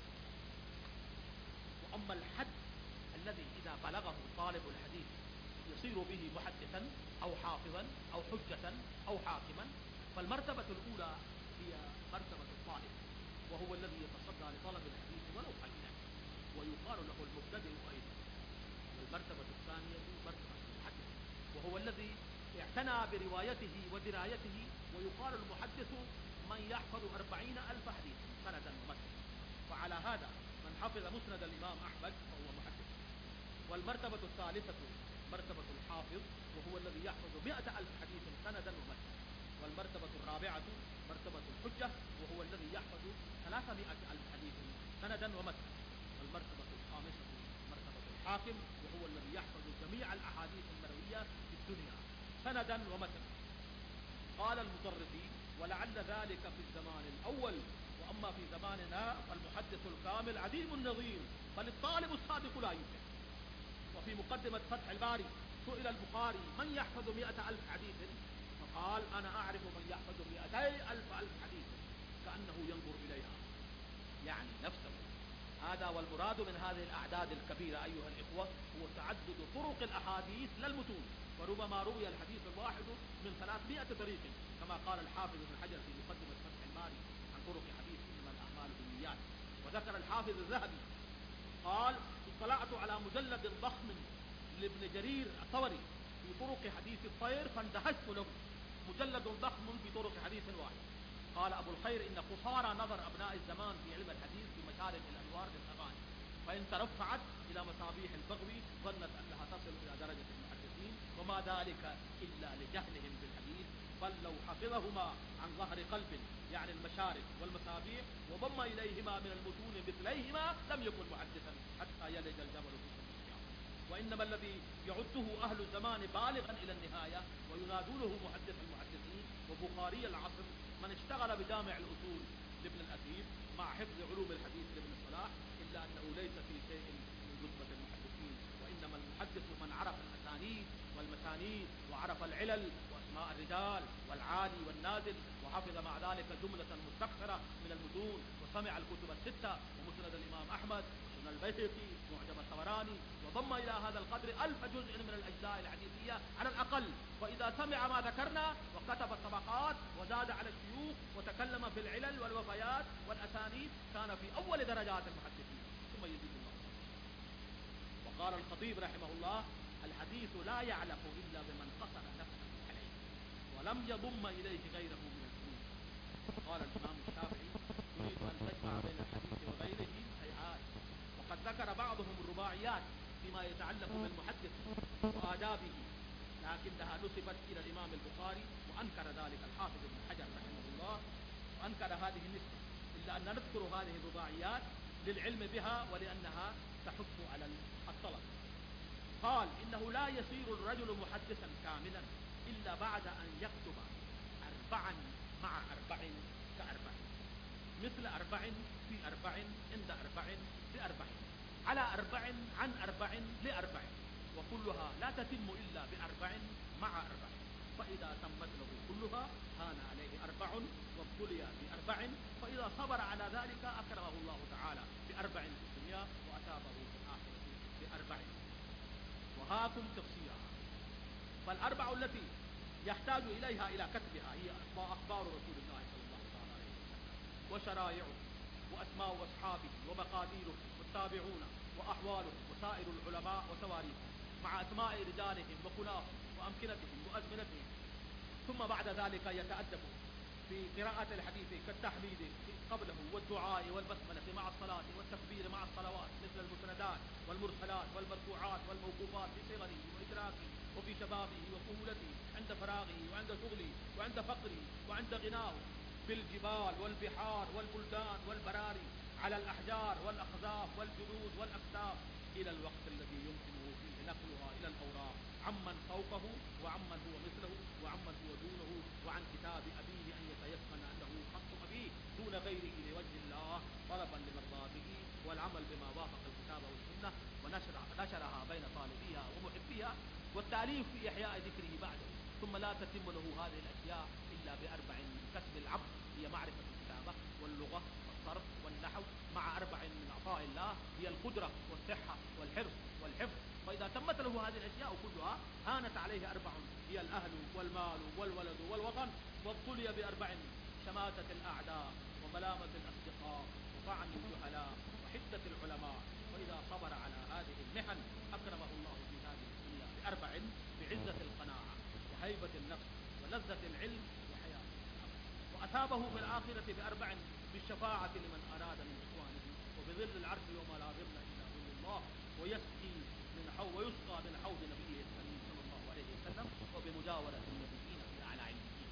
وأما الحد الذي إذا بلغه طالب الحديث يصير به محدثا أو حافظا أو حجة أو حاكما، فالمرتبة الأولى هي مرتبة الطالب، وهو الذي يتصدى لطلب الحديث ولو قليلا، ويقال له المبتدئ أيضا. والمرتبة الثانية مرتبة المحدث، وهو الذي اعتنى بروايته ودرايته، ويقال المحدث من يحفظ 40,000 حديث سندا ومتنا. فعلى هذا من حفظ مسند الإمام أحمد فهو محدث. والمرتبة الثالثة مرتبة الحافظ، وهو الذي يحفظ 100,000 حديث سندا ومتنا. والمرتبة الرابعة مرتبة الحجة، وهو الذي يحفظ 300,000 حديث سندا ومتنا. والمرتبة الخامسة مرتبة الحاكم، وهو الذي يحفظ جميع الأحاديث المروية في الدنيا سندا ومتنا. قال المطرفي: ولعل ذلك في الزمان الأول، وأما في زماننا فالمحدث الكامل عديم النظير، بل الطالب الصادق لا يوجد. وفي مقدمة فتح الباري سئل البخاري: من يحفظ 100,000 حديث؟ فقال: أنا أعرف من يحفظ 200,000 حديث، كأنه ينظر إليها يعني نفسه. هذا والمراد من هذه الأعداد الكبيرة أيها الإخوة هو تعدد طرق الأحاديث للمتون، فربما روي الحديث الواحد من 300 طريق، كما قال الحافظ ابن حجر في مقدمة فتح الباري عن طرق حديث إنما الأعمال بالنيات. وذكر الحافظ الذهبي قال: اطلعت على مجلد ضخم لابن جرير الطبري في طرق حديث الطير فاندهشت له، مجلد ضخم في طرق حديث واحد. قال أبو الخير: إن قصارى نظر أبناء الزمان في علم الحديث في مشارق الأنوار للأغاني، فإن ترفعت إلى مصابيح البغوي ظنت أنها تصل إلى درجة المحدثين، وما ذلك إلا لجهلهم بالحديث، بل لو حفظهما عن ظهر قلب يعني المشارق والمصابيح وضم إليهما من المتون مثليهما لم يكن محدثا حتى يلج الجبل في سم الخياط. وإنما الذي يعده أهل الزمان بالغا إلى النهاية وينادونه محدث المحدثين وبخاري العصر من اشتغل بجامع الأصول لابن الأثير مع حفظ علوم الحديث لابن الصلاح، إلا أنه ليس في شيء من رتبة المحدثين. وإنما المحدث من عرف الأسانيد والمسانيد وعرف العلل وأسماء الرجال والعالي والنازل، وحفظ مع ذلك جملة مستكثرة من المتون، وسمع الكتب الستة ومسند الإمام أحمد وسنن البيهقي معجم الطبراني، وضم إلى هذا القدر 1000 جزء من الأجزاء الحديثية على الأقل. فإذا سمع ما ذكرنا وكتب الطبقات وزاد على الشيوخ وتكلم في العلل والوفيات والأسانيد كان في أول درجات المحدثين، ثم يزيد الله. وقال الخطيب رحمه الله: الحديث لا يعلق إلا بمن قصر نفسه عليه ولم يضم إليه غيره من الفنون. قال الإمام الشافعي: تريد أن تجمع بين الحديث وغيره هيهات. وقد ذكر بعضهم الرباعيات فيما يتعلق بالمحدث وآدابه لكنها نسبت إلى الإمام البخاري وأنكر ذلك الحافظ ابن حجر رحمه الله، وأنكر هذه النسبة، إلا أن نذكر هذه الرباعيات للعلم بها ولأنها تحث على الطلب. قال إنه لا يصير الرجل محدثا كاملا إلا بعد أن يكتب 4 مع 4 ك4، مثل 4 في 4 عند 4 ب4 على 4 عن 4 ل4، وكلها لا تتم إلا ب4 مع 4، فإذا تمت له كلها هان عليه 4 وابتلي ب4، فإذا صبر على ذلك أكرمه الله تعالى ب4 في الدنيا وأثابه في الآخرة ب4. وهاكم تفسيرها. فالأربع التي يحتاج إليها إلى كتبها هي أخبار رسول الله صلى الله عليه وسلم، وشرائعه، وأسماء أصحابه، ومقاديره، والتابعون، وأحوالهم، وسائر العلماء وتواريخهم، مع أسماء رجالهم وكناهم وأمكنتهم وأزمنتهم. ثم بعد ذلك يتأدب في قراءة الحديث كالتحميد قبله والدعاء والبسملة مع الصلاة والتكبير مع الصلوات، مثل المسندات والمرسلات والمرفوعات والموقوفات في صغره وإدراكه وفي شبابه وكهولته، عند فراغه وعند شغله وعند فقره وعند غناه، بالجبال والبحار والبلدان والبراري، على الأحجار والأخزاف والجلود والأكتاف، إلى الوقت الذي يمكنه فيه نقلها إلى الأوراق عمن فوقه وعمن هو مثله وعمن هو دونه، وعن كتاب أبيه أن يتيقن أنه خط أبيه دون غيره لوجه الله طلبا لمرضاته، والعمل بما وافق الكتاب والسنة، ونشرها بين طالبيها ومحبيها، والتأليف في إحياء ذكره بعده. ثم لا تتم له هذه الأشياء إلا ب4 من كسب العبد، هي معرفة الكتابة واللغة والصرف والنحو، مع 4 من عطاء الله هي القدرة والصحة والحرص والحفظ. فإذا تمت له هذه الأشياء كلها هانت عليه 4، هي الأهل والمال والولد والوطن، وابتلي ب4: شماتة الأعداء، وملامة الأصدقاء، وطعن الجهلاء، وحدة العلماء. وإذا صبر على هذه المحن أكرمه الله في هذه الدنيا ب4: بعزة القناعة وهيبة النفس ولذة العلم وحياة الأمل، وأثابه في الآخرة ب4: بالشفاعة لمن أراد من إخوانه، وبظل العرش يوم لا ظل إلا ظل الله، ويسقى من حوض نبيه الكريم صلى الله عليه وسلم، وبمجاورة النبيين في أعلى عليين.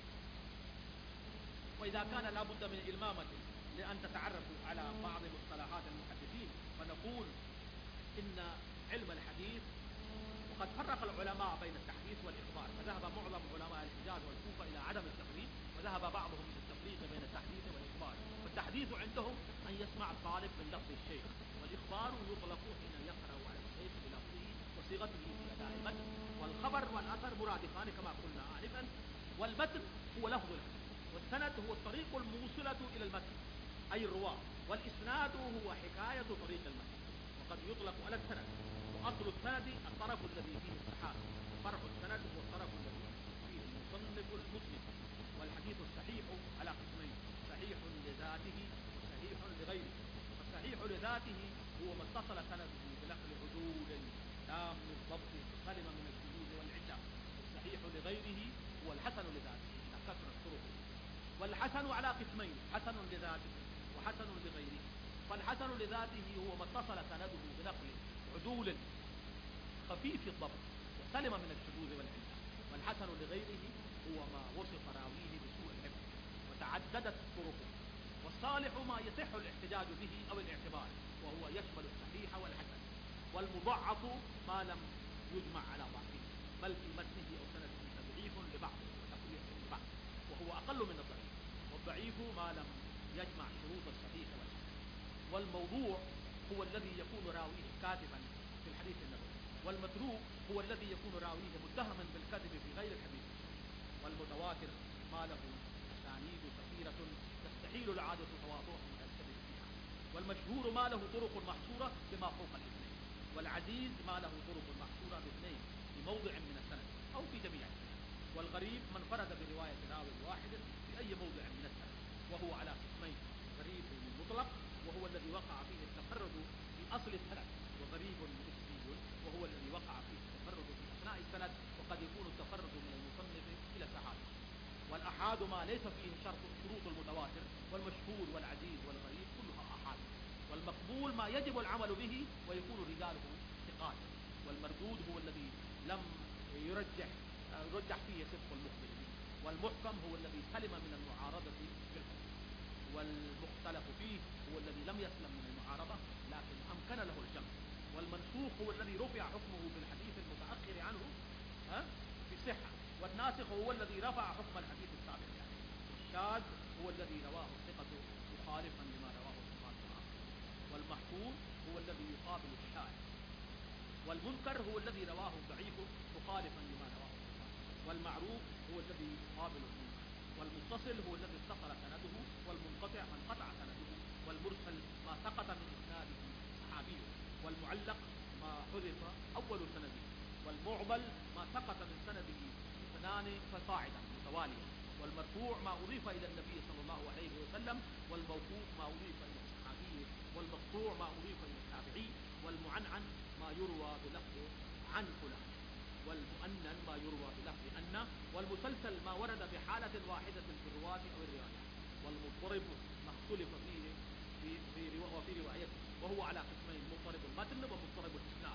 وإذا كان لابد من إلمامة لأن تتعرفوا على بعض مصطلحات المحدثين، فنقول إن علم الحديث وقد فرق العلماء بين التحديث والإخبار، فذهب معظم علماء الحجاز والكوفة إلى عدم التفريق، وذهب بعضهم إلى التفريق بين التحديث والإخبار. فالتحديث عندهم أن يسمع الطالب من لفظ الشيخ، والإخبار يطلق حين يقرأ على الشيخ بلفظه وصيغته في أداء المتن. والخبر والأثر مرادفان كما قلنا آنفا، والمتن هو لفظ الحديث، والسند هو الطريق الموصلة إلى المتن أي الرواة، والإسناد هو حكاية طريق المتن، وقد يطلق على السند. وأصل السند الطرف الذي فيه الصحابة، وفرع السند هو الطرف الذي فيه المصنف المسلم. والحديث الصحيح على قسمين: صحيح لذاته وصحيح لغيره. فالصحيح لذاته هو ما اتصل سنده بنقل عدول تام الضبط سلم من الشذوذ والعلة. والصحيح لغيره هو الحسن لذاته إذا كثرت طرقه. والحسن على قسمين: حسن لذاته وحسن لغيره. فالحسن لذاته هو ما اتصل سنده بنقل عدول خفيف الضبط وسلم من الشذوذ والعلة. والحسن لغيره هو ما وصف راويه بسوء الحفظ وتعددت طرقه. والصالح ما يصح الاحتجاج به أو الاعتبار، وهو يشمل الصحيح والحسن. والمضعف ما لم يجمع على ضعفه، بل في متنه أو سنده تضعيف لبعضه وتقوية لبعض، وهو أقل من الضعيف. والضعيف ما لم يجمع شروط الصحيح والحسن. والموضوع هو الذي يكون راويه كاذبا في الحديث النبوي. والمتروك هو الذي يكون راويه متهما بالكذب في غير الحديث. والمتواتر ما له أسانيد كثيرة تستحيل العادة تواضعهم على الكذب فيها. والمشهور ما له طرق محصورة بما فوق الاثنين. والعزيز ما له طرق محصورة باثنين في موضع من السند أو في جميع السند. والغريب من فرد برواية راو واحد في أي موضع من السند، وهو على قسمين: غريب مطلق وهو الذي وقع فيه التفرد في أصل السند، وغريب نسبي وهو الذي وقع فيه التفرد في أثناء السند، وقد يكون التفرد من المصنف إلى الصحابي. والأحاد ما ليس فيه شروط المتواتر. والمشهور والعزيز والغريب كلها أحاد. والمقبول ما يجب العمل به ويكون رجاله ثقات. والمردود هو الذي لم يرجح يرجح فيه صدق المخبرين. والمحكم هو الذي سلم من المعارضة بالحكم، والمختلف فيه هو الذي لم يسلم من المعارضة لكن أمكن له الجمع. والمنسوخ هو الذي رفع حكمه بالحديث المتأخر عنه في الصحة، والناسخ هو الذي رفع حكم الحديث السابق يعني. الشاذ هو الذي رواه الثقة مخالفا لما رواه الثقات الآخر. والمحفوظ هو الذي يقابل الشاذ. والمنكر هو الذي رواه الضعيف مخالفا لما رواه الثقات. والمعروف هو الذي يقابل المنكر. والمتصل هو الذي اتصل سنده، والمنقطع من قطع سنده. والمرسل ما سقط من إسناده صحابي. والمعلق ما حذف أول سنده. والمعضل ما سقط من سنده اثنان فصاعدا متواليا. والمرفوع ما أضيف إلى النبي صلى الله عليه وسلم. والموقوف ما أضيف إلى الصحابي. والمقطوع ما أضيف إلى التابعي. والمعنعن ما يروى بلفظ عن فلان. والمؤنن ما يروى بلفظ أن. والمسلسل ما ورد بحالة واحدة في الرواة أو الروايات. والمضطرب ما اختلف فيه وفي روايته، وهو على قسمين: مضطرب المتن ومضطرب الإسناد.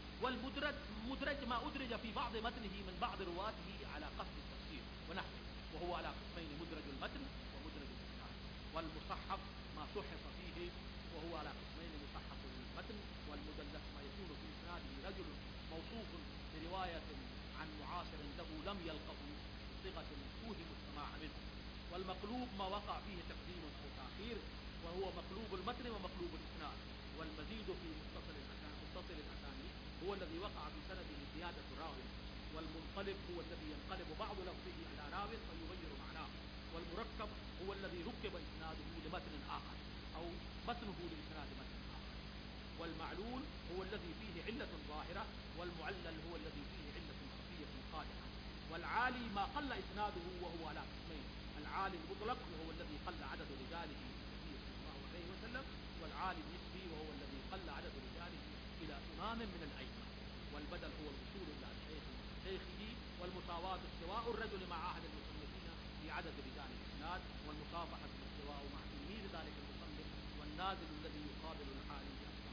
والمدرج ما أدرج في بعض متنه من بعض رواته على قصد التفسير ونحوه، وهو على قسمين: مدرج المتن ومدرج الإسناد. والمصحف ما صحف فيه، وهو على قسمين: مصحف المتن. والمدلس ما يكون في إسناده رجل موصوف برواية عن معاصر له لم يلقه بصيغة توهم السماع منه. والمقلوب ما وقع فيه تقديم أو تأخير، وهو مقلوب المتن ومقلوب الإسناد. والمزيد في متصل الأسانيد هو الذي وقع في سنده زيادة راوي. والمنقلب هو الذي ينقلب بعض لفظه على راو فيغير معناه. والمركب هو الذي ركب إسناده لمتن آخر أو متنه لإسناد متن آخر. والمعلول هو الذي فيه علة ظاهرة. والمعلل هو الذي فيه علة خفية قادحة. والعالي ما قل إسناده، وهو على قسمين: العالي المطلق وهو الذي قل عدد رجاله النبي صلى الله عليه وسلم. والعالي النسبي وهو الذي قل عدد رجاله إلى إمام من الأئمة. والبدل هو الوصول إلى شيخه. والمساواة استواء الرجل مع أحد المصنفين في عدد رجال الإسناد. والمصافحة الاستواء مع تلميذ ذلك المصنف. والنازل الذي يقابل العالي بأسماء.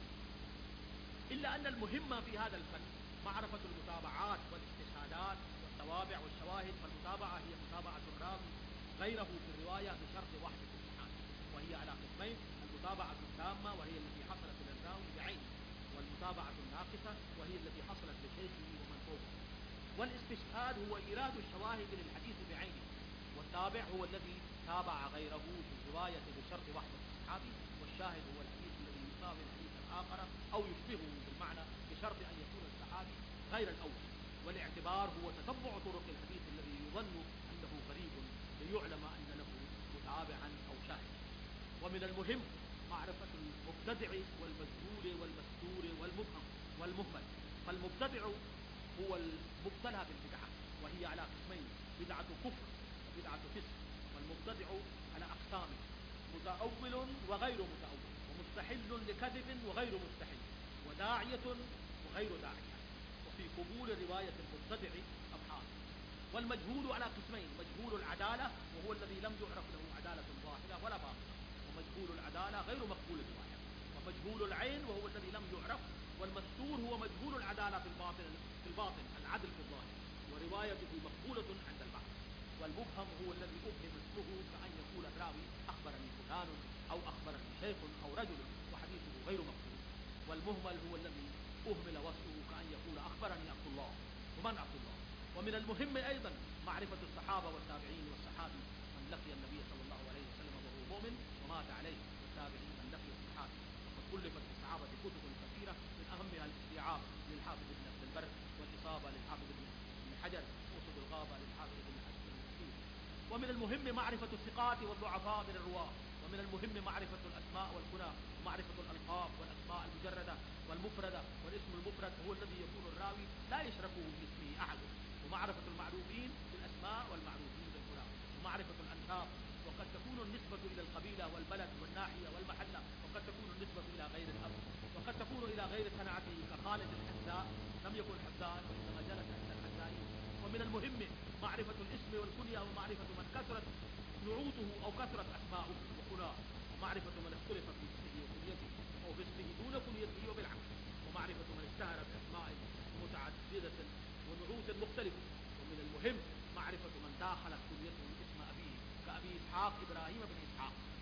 إلا أن المهم في هذا الفن معرفة المتابعات والاستشهادات والتوابع والشواهد. فالمتابعة هي متابعة الراوي غيره في الرواية بشرط وحدة الإسناد، وهي على قسمين: المتابعة التامة وهي التي حصلت للراوي بعينه، والمتابعة الناقصة وهي التي حصلت لشيخه ومن فوقه. والاستشهاد هو إيراد الشواهد للحديث بعينه. والتابع هو الذي تابع غيره في الرواية بشرط وحدة الصحابي. والشاهد هو الحديث الذي يساوي الحديث الآخر أو يشبهه بالمعنى بشرط أن يكون الصحابي غير الأول. والاعتبار هو تتبع طرق الحديث الذي يظن أنه غريب ليعلم أن له متابعا أو شاهد. ومن المهم معرفة المبتدع والمجهول والمستور والمبهم والمهمل. فالمبتدع هو المبتلى بالبدعة، وهي على قسمين: بدعة كفر وبدعة فسق. والمبتدع على أقسام: متأول وغير متأول، ومستحل لكذب وغير مستحل، وداعية وغير داعية. وفي قبول رواية المبتدع أبحاث. والمجهول على قسمين: مجهول العدالة وهو الذي لم يعرف له عدالة ظاهرة ولا باطنة، ومجهول العدالة غير مقبول الرواية. ومجهول العين وهو الذي لم يعرف. والمستور هو مجهول العدالة في الباطن العدل في الظاهر، وروايته مقبولة عند البعض. والمبهم هو الذي أبهم اسمه، كأن يقول الراوي أخبرني فلان أو أخبرني شيخ أو رجل، وحديثه غير مقبول. والمهمل هو الذي أهمل وصفه، كأن يقول أخبرني عبد الله، ومن عبد الله. ومن المهم أيضا معرفة الصحابة والتابعين. والصحابي من لقي النبي صلى الله عليه وسلم وهو مؤمن ومات عليه، والتابعين من لقي الصحابي. وقد ألفت في الصحابة كتب كثيرة، من أهمها الاستيعاب للحافظ ابن عبد البر، والإصابة للحافظ ابن حجر، وأسد الغابة للحافظ ابن حجر المسير. ومن المهم معرفة الثقات والضعفاء من الرواة. ومن المهم معرفة الأسماء والكنى، ومعرفة الألقاب والأسماء المجردة والمفردة. والاسم المفرد هو الذي يكون الراوي لا يشركه باسمه أحد. ومعرفة المعروفين بالأسماء والمعروفين بالكنى. ومعرفة الأنساب، وقد تكون النسبة إلى القبيلة والبلد والناحية والمحلة، وقد تكون النسبة إلى غير الأب، وقد تكون إلى غير صنعته كخالد الحذاء لم يكن حذاء وإنما جلس عند الحذائين. ومن المهم معرفة الاسم والكنية، ومعرفة من كثرت نعوته أو كثرت أسماؤه وكناه. ومعرفة من اختلف في اسمه وكنيته، أو في اسمه دون كنيته وبالعكس. ومعرفة من اشتهر بأسماء متعددة ونعوت مختلفة.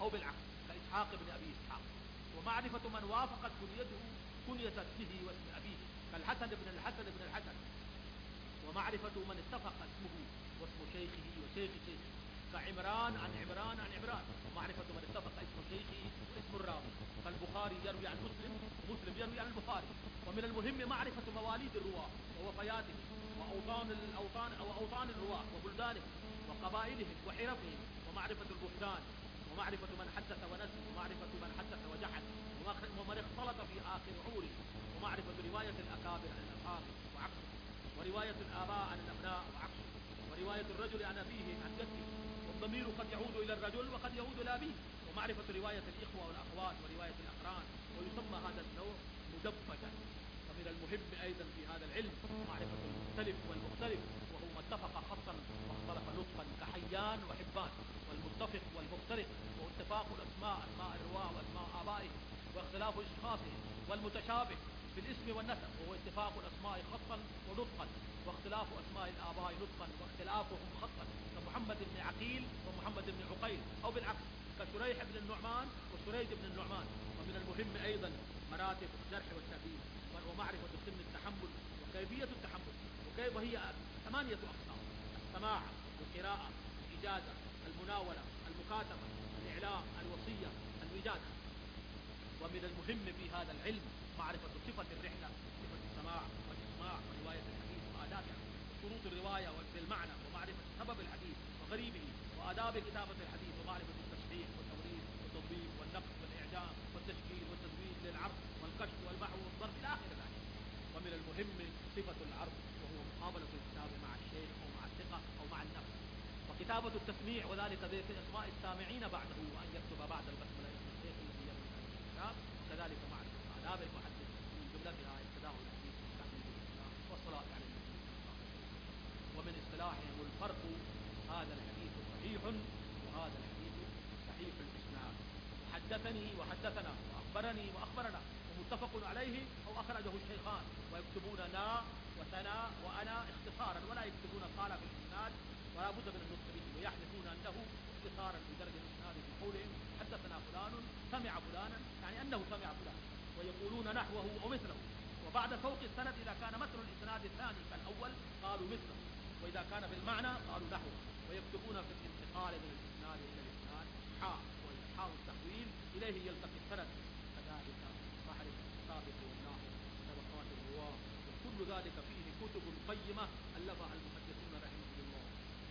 أو بالعكس كإسحاق بن أبي إسحاق. ومعرفة من وافقت كنيته كنية اسمه واسم أبيه كالحسن بن الحسن بن الحسن. ومعرفة من اتفق اسمه واسم شيخه وشيخ شيخه كعمران عن عمران عن عمران. ومعرفة من اتفق اسم شيخه واسم الراوي فالبخاري يروي عن مسلم ومسلم يروي عن البخاري. ومن المهم معرفة مواليد الرواة ووفياتهم وأوطان الرواة وبلدانهم وقبائلهم وحرفهم. ومعرفة البهتان ومعرفة من حدث ونسي ومعرفة من حدث وجحد ومن اختلط في آخر عوره. ومعرفة رواية الأكابر عن الأصحاب وعكسه ورواية الآباء عن الأبناء وعكسه ورواية الرجل عن أبيه عن جده. والضمير قد يعود إلى الرجل وقد يعود إلى أبيه. ومعرفة رواية الإخوة والأخوات ورواية الأقران. ويسمى هذا النوع مدبجا. ومن المهم أيضا في هذا العلم معرفة المختلف والمختلف وهو ما اتفق خطا واختلف نطقا كحيان وحبان. والمتفق والمختلف وهو اتفاق الأسماء أسماء الرواة وأسماء آبائهم واختلاف أشخاصهم. والمتشابه في الاسم والنسب وهو اتفاق الأسماء خطا ونطقا واختلاف أسماء الآباء نطقا واختلافهم خطا كمحمد بن عقيل ومحمد بن عقيل أو بالعكس كشريح بن النعمان وشريد بن النعمان. ومن المهم أيضا مراتب الجرح والتعديل ومعرفة سن التحمل وكيفية التحمل وهي 8 أقسام: السماع، القراءة، الإجازة، المناولة، المكاتبة، الإعلام، الوصية، الوجادة. ومن المهم في هذا العلم معرفة صفة الرحلة، صفة السماع والإسماع ورواية الحديث وآدابها وشروط الرواية وجه المعنى ومعرفة سبب الحديث وغريبه وآداب كتابة الحديث ومعرفة التصحيح والتوريث والتضبيط والنقص والإعجام والتشكيل والتزويد للعرض والكشف والمحو والضرب إلى آخر ذلك. ومن المهم صفة العرض وهو مقابلة الكتاب مع الشيخ أو مع الثقة أو مع النفس. وكتابة التسميع وذلك ذكر أسماء السامعين بعده وأن يكتب بعد البسملة اسم الشيخ الذي يروي الكتاب. وكذلك معرفة آداب المحدث من جملتها ابتداء الحديث وتحميل الإسلام والصلاة على النبي صلى الله عليه وسلم. ومن اصطلاحهم الفرق هذا الحديث صحيح وهذا الحديث صحيح الإسلام. وحدثني وحدثنا وأخبرني وأخبرنا ومتفق عليه أو أخرجه الشيخان. ويكتبون نا وثنا وأنا اختصارا ولا يكتبون قال في الإسناد ولا بد من النطق به. ويحلفون أنه اختصارا بدرجة الإسناد في قولهم حدثنا فلان سمع فلانا يعني أنه سمع فلان. ويقولون نحوه أو مثله. وبعد فوق السند إذا كان مثل الإسناد الثاني كالأول قالوا مثله وإذا كان بالمعنى قالوا نحوه. ويكتبون في الانتقال من الإسناد إلى الإسناد حاء والحاء التحويل إليه يلتقي السند. كذلك معرفة السابق واللاحق طبقات الرواة وكل ذلك فيه كتب قيمة ألفها المحدثون رحمهم الله.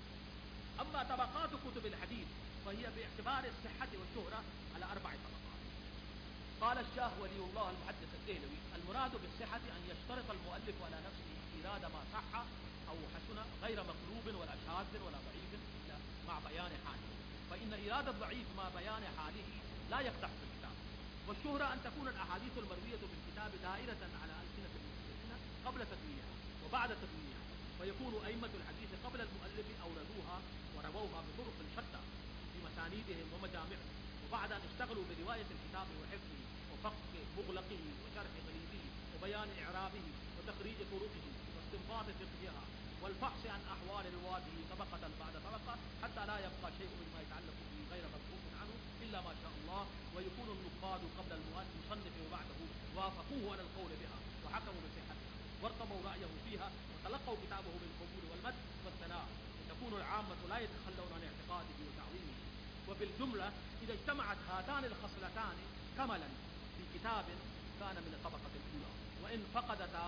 أما طبقات كتب الحديث فهي باعتبار الصحة والشهرة على 4 طبقات. قال الشاه ولي الله المحدث الدهلوي: المراد بالصحة أن يشترط المؤلف على نفسه إيراد ما صح أو حسن غير مقلوب ولا شاذ ولا ضعيف مع بيان حاله. فإن إيراد الضعيف مع بيان حاله لا يقدح في الكتاب. والشهرة أن تكون الأحاديث المروية في الكتاب دائرة على ألسنة المحدثين قبل تدوينها وبعد تدوينها. فيكون أئمة الحديث قبل المؤلف أوردوها ورووها بطرق شتى في مسانيدهم ومجامعهم. وبعد أن اشتغلوا برواية الكتاب وحفظه وفق مغلقه وشرح غليظه وبيان إعرابه وتخريج طرقه واستنباط فقهها والفحص عن أحوال رواته طبقة بعد طبقة حتى لا يبقى شيء مما يتعلق به غير مفهوم عنه إلا ما شاء الله. ويكون النقاد قبل المصنف وبعده وافقوه على القول بها وحكموا بصحتها وارتضوا رأيه فيها وتلقوا كتابه بالقبول والمدح والثناء. وتكون العامة لا يتخلون عن اعتقاده وتعظيمه. وفي الجملة إذا اجتمعت هاتان الخصلتان كملا في كتاب كان من الطبقة الأولى. وإن فقدتا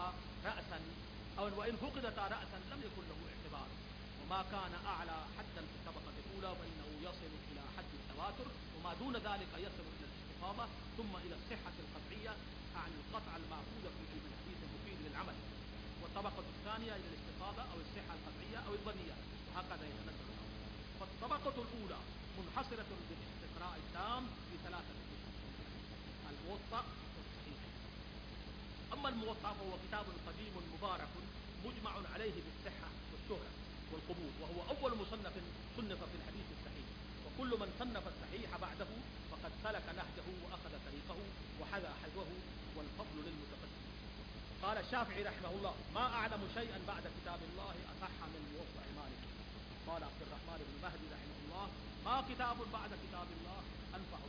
رأسا لم يكن له اعتبار. وما كان أعلى حدا في الطبقة الأولى فإنه يصل إلى حد التواتر وما دون ذلك يصل إلى الاستقامة ثم إلى الصحة القطعية عن القطع المأخوذ في علم الحديث المفيد للعمل. والطبقة الثانية إلى الاستقامة أو الصحة القطعية أو الظنية وهكذا يتنزل الأمر. فالطبقة الأولى منحصرة بالاستقراء التام في 3 كتب: الموطأ والصحيح. أما الموطأ فهو كتاب قديم مبارك مجمع عليه بالصحة والشهرة والقبول وهو أول مصنف صنف في الحديث الصحيح. وكل من صنف الصحيح بعده فقد سلك نهجه وأخذ طريقه وحذا حذوه والفضل للمتقدم. قال الشافعي رحمه الله: ما أعلم شيئا بعد كتاب الله أصح من موطأ مالك. قال عبد الرحمن بن مهدي رحمه الله: ما كتاب بعد كتاب الله أنفع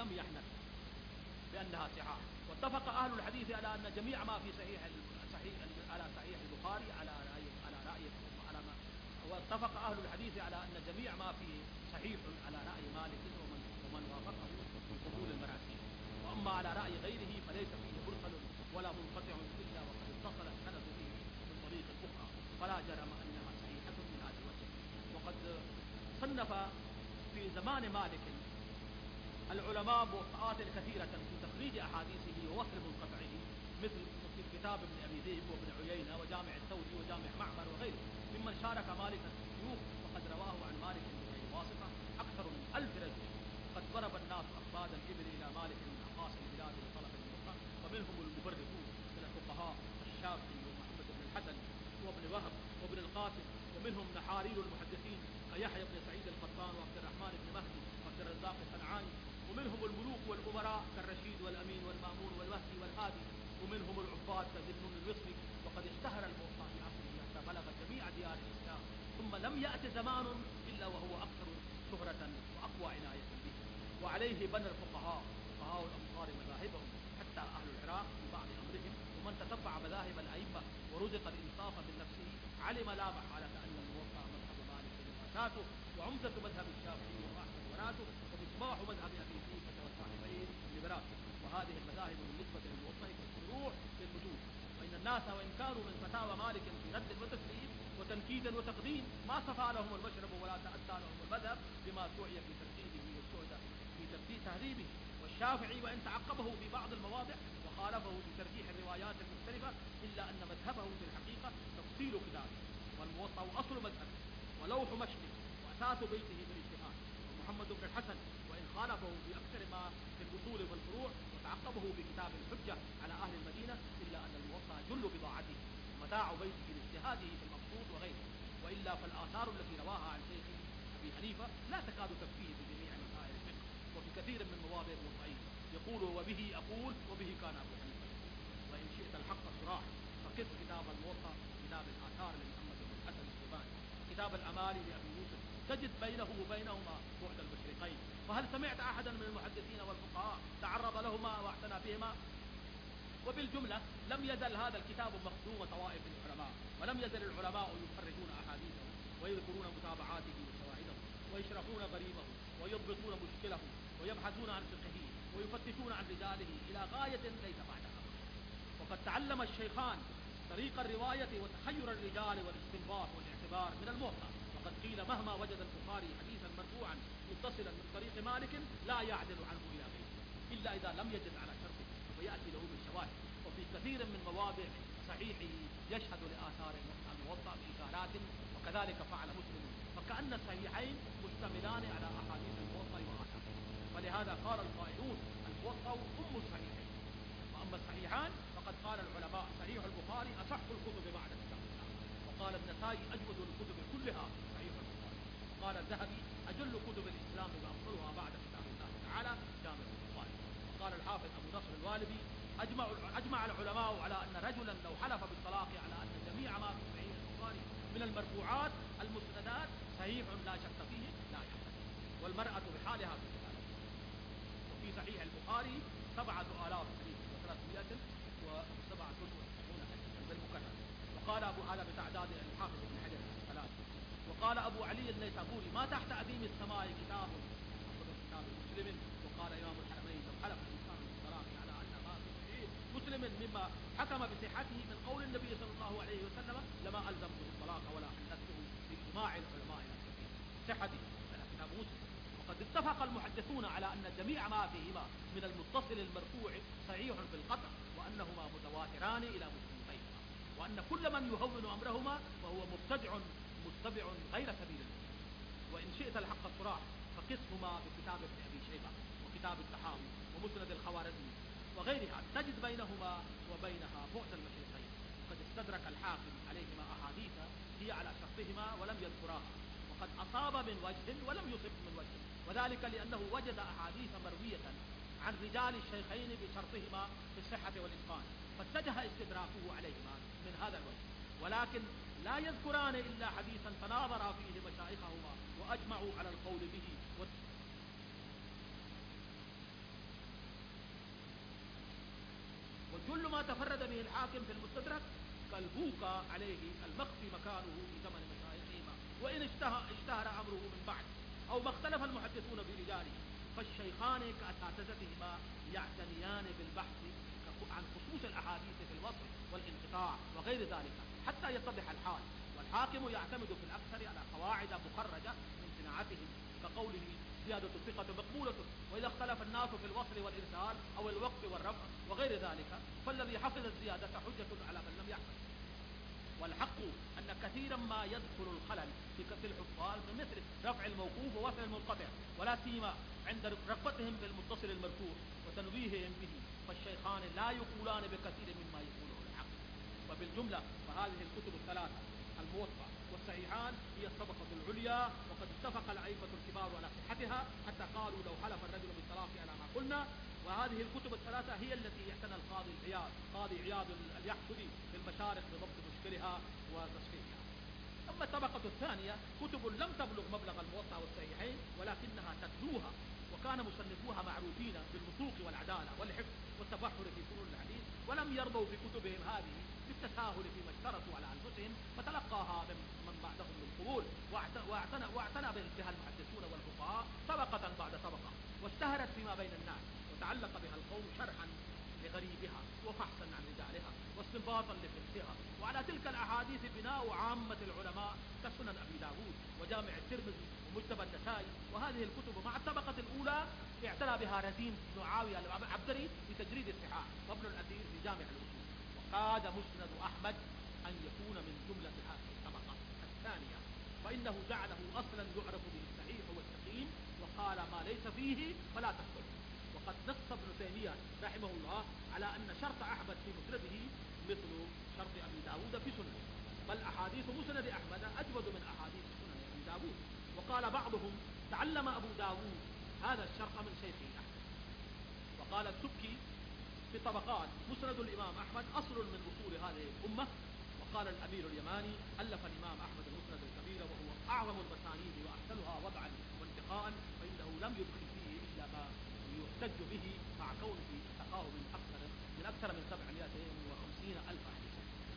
لم يحنث بأنها صحاح. واتفق أهل الحديث على أن جميع ما في على صحيح البخاري على رأي واتفق أهل الحديث على أن جميع ما فيه صحيح على رأي مالك ومن وافقه في قبول المراسيل. وأما على رأي غيره فليس فيه مرسل ولا منقطع إلا وقد اتصل السند به من طريق أخرى، فلا جرم أنها صحيحة من هذا الوجه. وقد صنف في زمان مالك العلماء موطئات كثيرة في تخريج أحاديثه ووصل منقطعه، مثل كتاب ابن أبي ذئب وابن عيينة وجامع الثوري وجامع معمر وغيره ممن شارك مالكا في الشيوخ. وقد رواه عن مالك بغير واسطة أكثر من 1000 رجل. وقد ضرب الناس أقباد الإبل إلى مالك من أقاصي البلاد لطلب الموطأ، ومنهم المبردون من الفقهاء الشافعي ومحمد بن الحسن وابن وهب وابن القاسم، ومنهم نحارير المحدثين كيحيى بن سعيد القطان وعبد الرحمن بن مهدي وعبد الرزاق الصنعاني، ومنهم الملوك والأمراء كالرشيد والأمين والمأمون والمهدي والهادي، ومنهم العباد كذنون المصري. وقد اشتهر الموطأ في عصره حتى بلغ جميع ديار الإسلام، ثم لم يأت زمان إلا وهو أكثر شهرة وأقوى عناية به. وعليه بنى فقهاء الأمصار مذاهبهم حتى أهل العراق في بعض أمرهم. ومن تتبع مذاهب الأئمة ورزق الإنصاف من نفسه علم لا محالة أن الموطأ مذهب مالك وأساسه، وعمدة مذهب الشافعي وأحمد وراثه، ومصباح مذهب أبي حنيفة والصاحبين لبراته. وهذه المذاهب بالنسبة للموطأ كالفروع للوجود. وإن الناس وإن كانوا من فتاوى مالك في رد وتسليم وتنكيد وتقديم ما صفى لهم المشرب ولا تأتى لهم المذهب بما سعي في ترتيبه والسعد في تهذيبه. والشافعي وإن تعقبه في بعض المواضع وخالفه في ترجيح الروايات المختلفة، إلا أن مذهبه في الحقيقة تفصيل كتابه، والموطأ أصل مذهبه ولوح مشته وأساس بيته بالاجتهاد. ومحمد بن الحسن وإن خالفه في أكثر ما في الأصول والفروع وتعقبه بكتاب الحجة على أهل المدينة، إلا أن الموطأ جل بضاعته ومتاع بيته لاجتهاده في المقصود وغيره. وإلا فالآثار التي رواها عن شيخه أبي حنيفة لا تكاد تكفيه في جميع مسائل الفقه. وفي كثير من مواضع الموطئين يقول وبه أقول وبه كان أبو حنيفة. وإن شئت الحق الصراح فقس كتاب الموطأ كتاب الآثار لمحمد بن الحسن الشيباني، كتاب الأمالي لأبي يوسف، تجد بينه وبينهما بعد المشرقين. فهل سمعت أحدا من المحدثين والفقهاء تعرض لهما واعتنى بهما؟ وبالجملة لم يزل هذا الكتاب مخدوم طوائف العلماء، ولم يزل العلماء يخرجون أحاديثه ويذكرون متابعاته وشواهده ويشرحون غريبه ويضبطون مشكله ويبحثون عن فقهه ويفتشون عن رجاله إلى غاية ليس بعدها. وقد تعلم الشيخان طريق الرواية وتخير الرجال والاستنباط والاعتبار من الموطأ. وقد قيل مهما وجد البخاري حديثا مرفوعا متصلا من طريق مالك لا يعدل عنه إلى غيره إلا إذا لم يجد على شرطه ويأتي له بالشواهد. وفي كثير من مواضع صحيحه يشهد لآثار الموطأ بإشارات، وكذلك فعل مسلم. فكأن الصحيحين مشتملان على أحاديث الموطأ وآثاره. ولهذا قال القائلون الموطأ أم الصحيحين. وأما الصحيحان فقد قال العلماء صحيح البخاري أصح الكتب بعد كتاب الله، وقال النسائي أجود الكتب كلها صحيح البخاري، وقال الذهبي أجل كتب الإسلام وأفضلها بعد كتاب الله تعالى جامع البخاري، وقال الحافظ أبو نصر الوالبي أجمع العلماء على أن رجلا لو حلف بالطلاق على أن جميع ما في صحيح البخاري من المرفوعات المسندات صحيح لا شك فيه لا يحتمل. والمرأة بحالها في كتابه. وفي صحيح البخاري 7397 حديثا بالمكرر. وقال أبو هذا بتعداد الحافظ بن حجر الثلاث. وقال أبو علي النيسابوري ما تحت أديم السماء كتاب كتاب مسلم. وقال إمام الحرمين لو حلف الإنسان بالطلاق على أن ما في صحيح مسلم مما حكم بصحته من قول النبي صلى الله عليه وسلم لما ألزمته الطلاق ولا حلته بإجماع العلماء صحته على كتاب مسلم. وقد اتفق المحدثون على أن جميع ما فيهما من المتصل المرفوع صحيح بالقطع، وأنهما متواتران إلى مسلميهما، وأن كل من يهون أمرهما فهو مبتدع متبع غير سبيل المسلم. وإن شئت الحق الصراح فقسهما بكتاب ابن أبي شيبة وكتاب التحاوي ومسند الخوارزمي وغيرها، تجد بينهما وبينها بعد المشرقين. وقد استدرك الحاكم عليهما أحاديث هي على شرطهما ولم يذكراها، وقد أصاب من وجه ولم يصب من وجه، وذلك لأنه وجد أحاديث مروية عن رجال الشيخين بشرطهما في الصحة والإتقان، فاتجه استدراكه عليهما من هذا الوجه. ولكن لا يذكران إلا حديثا تناظر فيه مشايخهما وأجمعوا على القول به ما تفرد به الحاكم في المستدرك كالبوكا عليه المخفي مكانه في زمن مشايخهما، وإن اشتهر أمره من بعد، أو ما اختلف المحدثون برجاله، فالشيخان كأساتذتهما يعتنيان بالبحث عن خصوص الأحاديث في الوصل والانقطاع وغير ذلك حتى يتضح الحال، والحاكم يعتمد في الأكثر على قواعد مخرجة من صناعتهم، كقوله زيادة الثقة مقبولة، وإذا اختلف الناس في الوصل والإرسال أو الوقف والرفع وغير ذلك فالذي حفظ الزيادة حجة على من لم يحفظ. والحق أن كثيرا ما يدخل الخلل في كثير الحفاظ من مثل رفع الموقوف ووصل المنقطع، ولا سيما عند رغبتهم بالمتصل المرفوع وتنويههم به، فالشيخان لا يقولان بكثير مما يقوله الحق. وبالجملة فهذه الكتب الثلاثة الموطأ والصحيحان هي الطبقة العليا، وقد اتفق الأئمة الكبار على صحتها حتى قالوا لو حلف الرجل بالطلاق على ما قلنا. وهذه الكتب الثلاثة هي التي اعتنى القاضي عياض اليحسبي في المشارق بضبط مشكلها وتصحيحها. أما الطبقة الثانية كتب لم تبلغ مبلغ الموطأ والصحيحين ولكنها تتلوها، وكان مصنفوها معروفين بالوثوق والعدالة والحفظ والتبحر في فنون الحديث، ولم يرضوا بكتبهم هذه بالتساهل فيما اشترطوا على أنفسهم، فتلقاها من بعدهم بالقبول، واعتنى بها المحدثون والفقهاء طبقة بعد طبقة، واشتهرت فيما بين الناس، وتعلق بها القوم شرحا لغريبها وفحصا عن رجالها واستنباطا لفقهها. وعلى تلك الأحاديث بناء عامة العلماء كسنن أبي داود وجامع الترمذي ومجتبى النسائي. وهذه الكتب مع الطبقة الأولى اعتنى بها رزين بن معاوية العبدري في تجريد الصحاح، وابن الأثير في جامع الأصول. وقاد مسند أحمد أن يكون من جملة هذه الطبقة الثانية، فإنه جعله أصلا يعرف به الصحيح والسقيم، وقال ما ليس فيه فلا تدخل. وقد نص ابن تيمية رحمه الله على أن شرط أحمد في مسنده مثل شرط أبي داود في سننه، بل أحاديث مسند أحمد أجود من أحاديث سنن أبي داود. وقال بعضهم تعلم أبو داود هذا الشرط من شيخه أحمد. وقال السبكي في طبقات مسند الإمام أحمد أصل من أصول هذه الأمة. وقال الأمير اليماني ألف الإمام أحمد المسند الكبير وهو أعظم المسانيد وأحسنها وضعا وانتقاء، فإنه لم يدخل فيه إلا ما يحتج به مع كونه اتقاه من أكثر من 750 ألف حديث.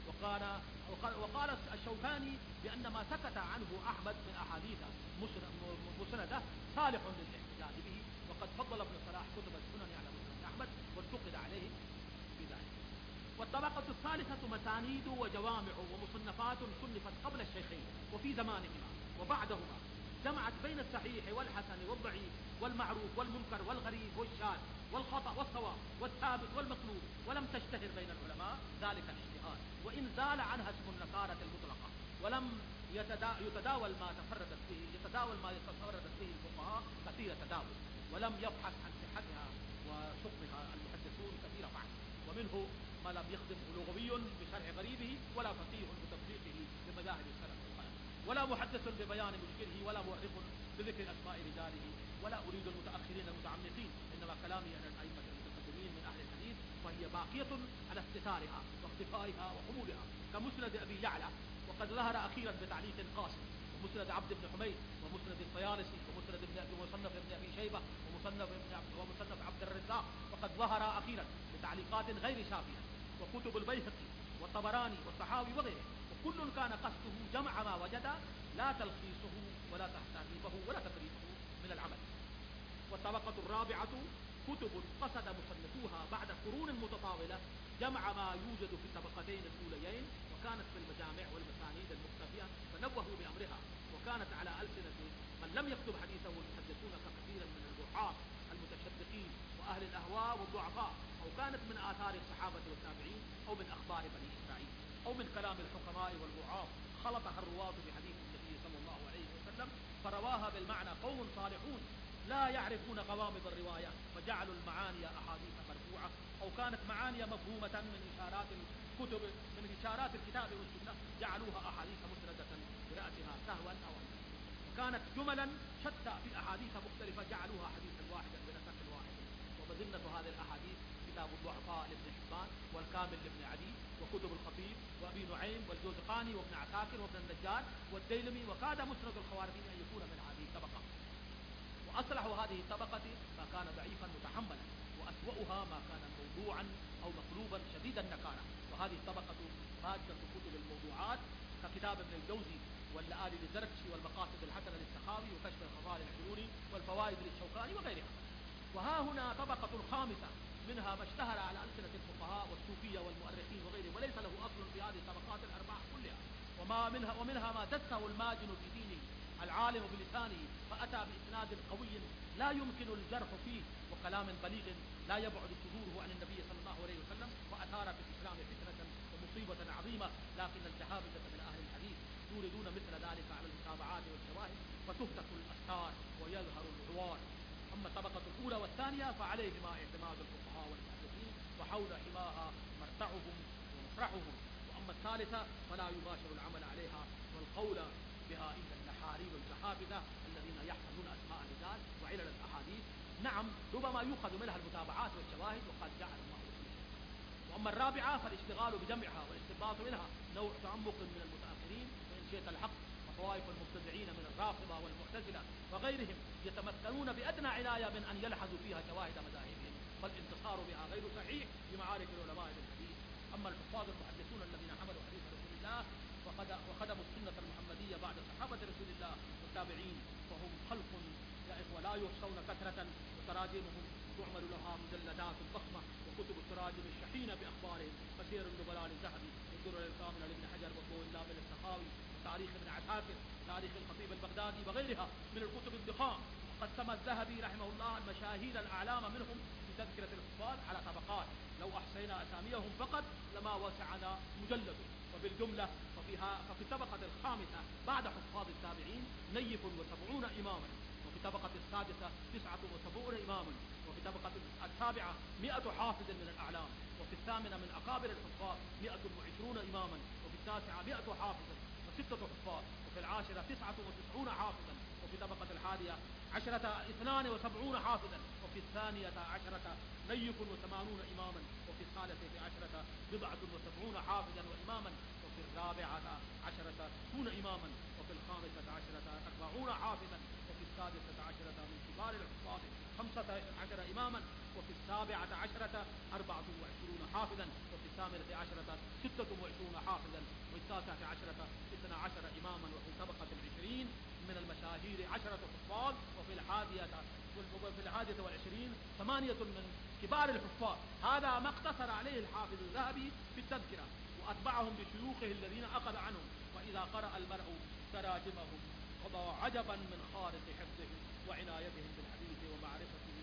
وقال الشوكاني بأن ما سكت عنه أحمد من أحاديث مسندة صالح للاحتجاج به، وقد فضل ابن صلاح كتب السنن على مسند أحمد وانتقد عليه بذلك. والطبقة الثالثة مسانيد وجوامع ومصنفات صنفت قبل الشيخين وفي زمانهما وبعدهما، جمعت بين الصحيح والحسن والضعيف والمعروف والمنكر والغريب والشاذ والخطأ والصواب والثابت والمطلوب، ولم تشتهر بين العلماء ذلك الاشتهار، وإن زال عنها اسم النكارة المطلقة، ولم يتداول ما تفردت به الفقهاء كثير تداول، ولم يبحث عن صحتها وحكمها المحدثون كثير بحث، ومنه ما لم يخدمه لغوي بشرح غريبه، ولا فقيه بتطبيقه بمذاهب السلف والخلف، ولا محدث ببيان مشكله، ولا مؤرخ بذكر أسماء رجاله. ولا أريد المتأخرين المتعمقين، إنما كلامي عن الأئمة المتقدمين من أهل الحديث، فهي باقية على استثارها واختفائها وقبولها، كمسند أبي يعلى وقد ظهر أخيرا بتعليق قاسم، ومسند عبد بن حميد، ومسند الطيالسي، ومصنف ابن أبي شيبة، ومصنف عبد الرزاق وقد ظهر أخيرا بتعليقات غير شافية، وكتب البيهقي والطبراني والطحاوي وغيره، وكل كان قصده جمع ما وجد لا تلخيصه ولا تهذيبه ولا تفريقه من العمل. والطبقة الرابعة كتب قصد مصنفوها بعد قرون متطاولة جمع ما يوجد في الطبقتين الأوليين، وكانت في المجامع والمسانيد المختفية فنوهوا بأمرها، وكانت على ألسنة من لم يكتب حديثه المحدثون ككثيرا من البحار المتشدقين وأهل الأهواء والضعفاء، أو كانت من آثار الصحابة والتابعين، أو من أخبار بني إسرائيل، أو من كلام الحكماء والوعاظ خلطها الرواة بحديث النبي صلى الله عليه وسلم، فرواها بالمعنى قوم صالحون لا يعرفون غوامض الرواية، فجعلوا المعاني أحاديث مرفوعة، أو كانت معاني مفهومة من إشارات الكتاب والسنة جعلوها أحاديث مسندة برأسها سهوا أو أنت. وكانت جملا شتى في أحاديث مختلفة جعلوها حديثا واحدا بنسق واحد. ومذنة هذه الأحاديث كتاب الضعفاء لابن حبان، والكامل لابن عدي، وكتب الخطيب وأبي نعيم والجوزقاني وابن عساكر وابن النجار والديلمي. وكاد مسند الخوارزمي أن يكون من هذه الطبقة. وأصلح هذه الطبقة ما كان ضعيفا متحملا، وأسوأها ما كان موضوعا أو مقلوبا شديد النقص واللآلي للزركشي والمقاصد الحسنة للسخاوي وكشف الخصال العيوني والفوائد للشوكاني وغيرها. وها هنا طبقة خامسة منها ما اشتهر على ألسنة الفقهاء والصوفية والمؤرخين وغيرهم وليس له أصل في هذه الطبقات الأربعة كلها، ومنها ما دسه الماجن في دينه العالم بلسانه فأتى بإسناد قوي لا يمكن الجرح فيه وكلام بليغ لا يبعد صدوره عن النبي صلى الله عليه وسلم، وأثار في الإسلام فتنة ومصيبة عظيمة. لكن الجهابذة من أهل الحديث يوردون مثل ذلك على المتابعات والشواهد فتهتك الأستار ويظهر العوار. أما الطبقة الأولى والثانية فعليهما اعتماد الفقهاء والمحدثين وحول حماها مرتعهم ومسرحهم. وأما الثالثة فلا يباشر العمل عليها والقول بها إلا النحارير الجهابذة الذين يحفظون أسماء الرجال وعلل الأحاديث. نعم ربما يؤخذ منها المتابعات والشواهد وقد جعل الله كل شيء. وأما الرابعة فالاشتغال بجمعها والاستنباط منها نوع تعمق من المتأخرين وإن شئت الحق وطوائف المبتدعين من الرافضة والمعتزلة وغيرهم يتمثلون بأدنى عناية من أن يلحظوا فيها شواهد مذاهبهم، فالانتصار بها غير صحيح بمعارك العلماء بالحديث. أما الحفاظ المحدثون الذين حملوا حديث رسول الله وخدموا السنة المحمدية بعد صحابة رسول الله والتابعين فهم خلق يا إخوة لا يحصون كثرة، وتراجمهم تعمل لها مجلدات ضخمة وكتب التراجم الشحينة بأخبارهم كثير النبلاء الذهبي والدرر الكاملة لابن حجر والضوء اللامع السخاوي وتاريخ ابن عساكر تاريخ الخطيب البغدادي وغيرها من الكتب الضخام. وقد سمى الذهبي رحمه الله المشاهير الأعلام منهم في تذكرة الحفاظ على طبقات لو أحصينا أساميهم فقط لما وسعنا مجلد. وبالجملة ففي الطبقة الخامسة بعد حفاظ التابعين 170 إماما، وفي الطبقة السادسة 79 إماما، وفي الطبقة السابعة 100 حافظ من الأعلام، وفي الثامنة من أكابر الحفاظ 120 إماما، وفي التاسعة 100 حافظ و6 حفاظ، وفي العاشرة 99 حافظا، وفي طبقة الحادية عشرة 72 حافظا، وفي الثانية عشرة 180 إماما، وفي الثالثة عشرة 79 حافظا وإماما، وفي الرابعة عشرة 60 إماما، وفي الخامسة عشرة 40 حافظا، وفي السادسة عشرة من كبار الحفاظ 15 إماما، وفي السابعة عشرة 24 حافظا، وفي الثامنة عشرة 26 حافظا، وفي التاسعة عشرة 12 إماما، وفي طبقة 20 من المشاهير 10 حفاظ، وفي الحادية والعشرين 8 من كبار الحفاظ. هذا ما اقتصر عليه الحافظ الذهبي في التذكرة وأتبعهم بشيوخه الذين أخذ عنهم. وإذا قرأ المرء تراجمهم قضى عجبا من خارق حفظهم وعنايتهم بالحديث ومعرفته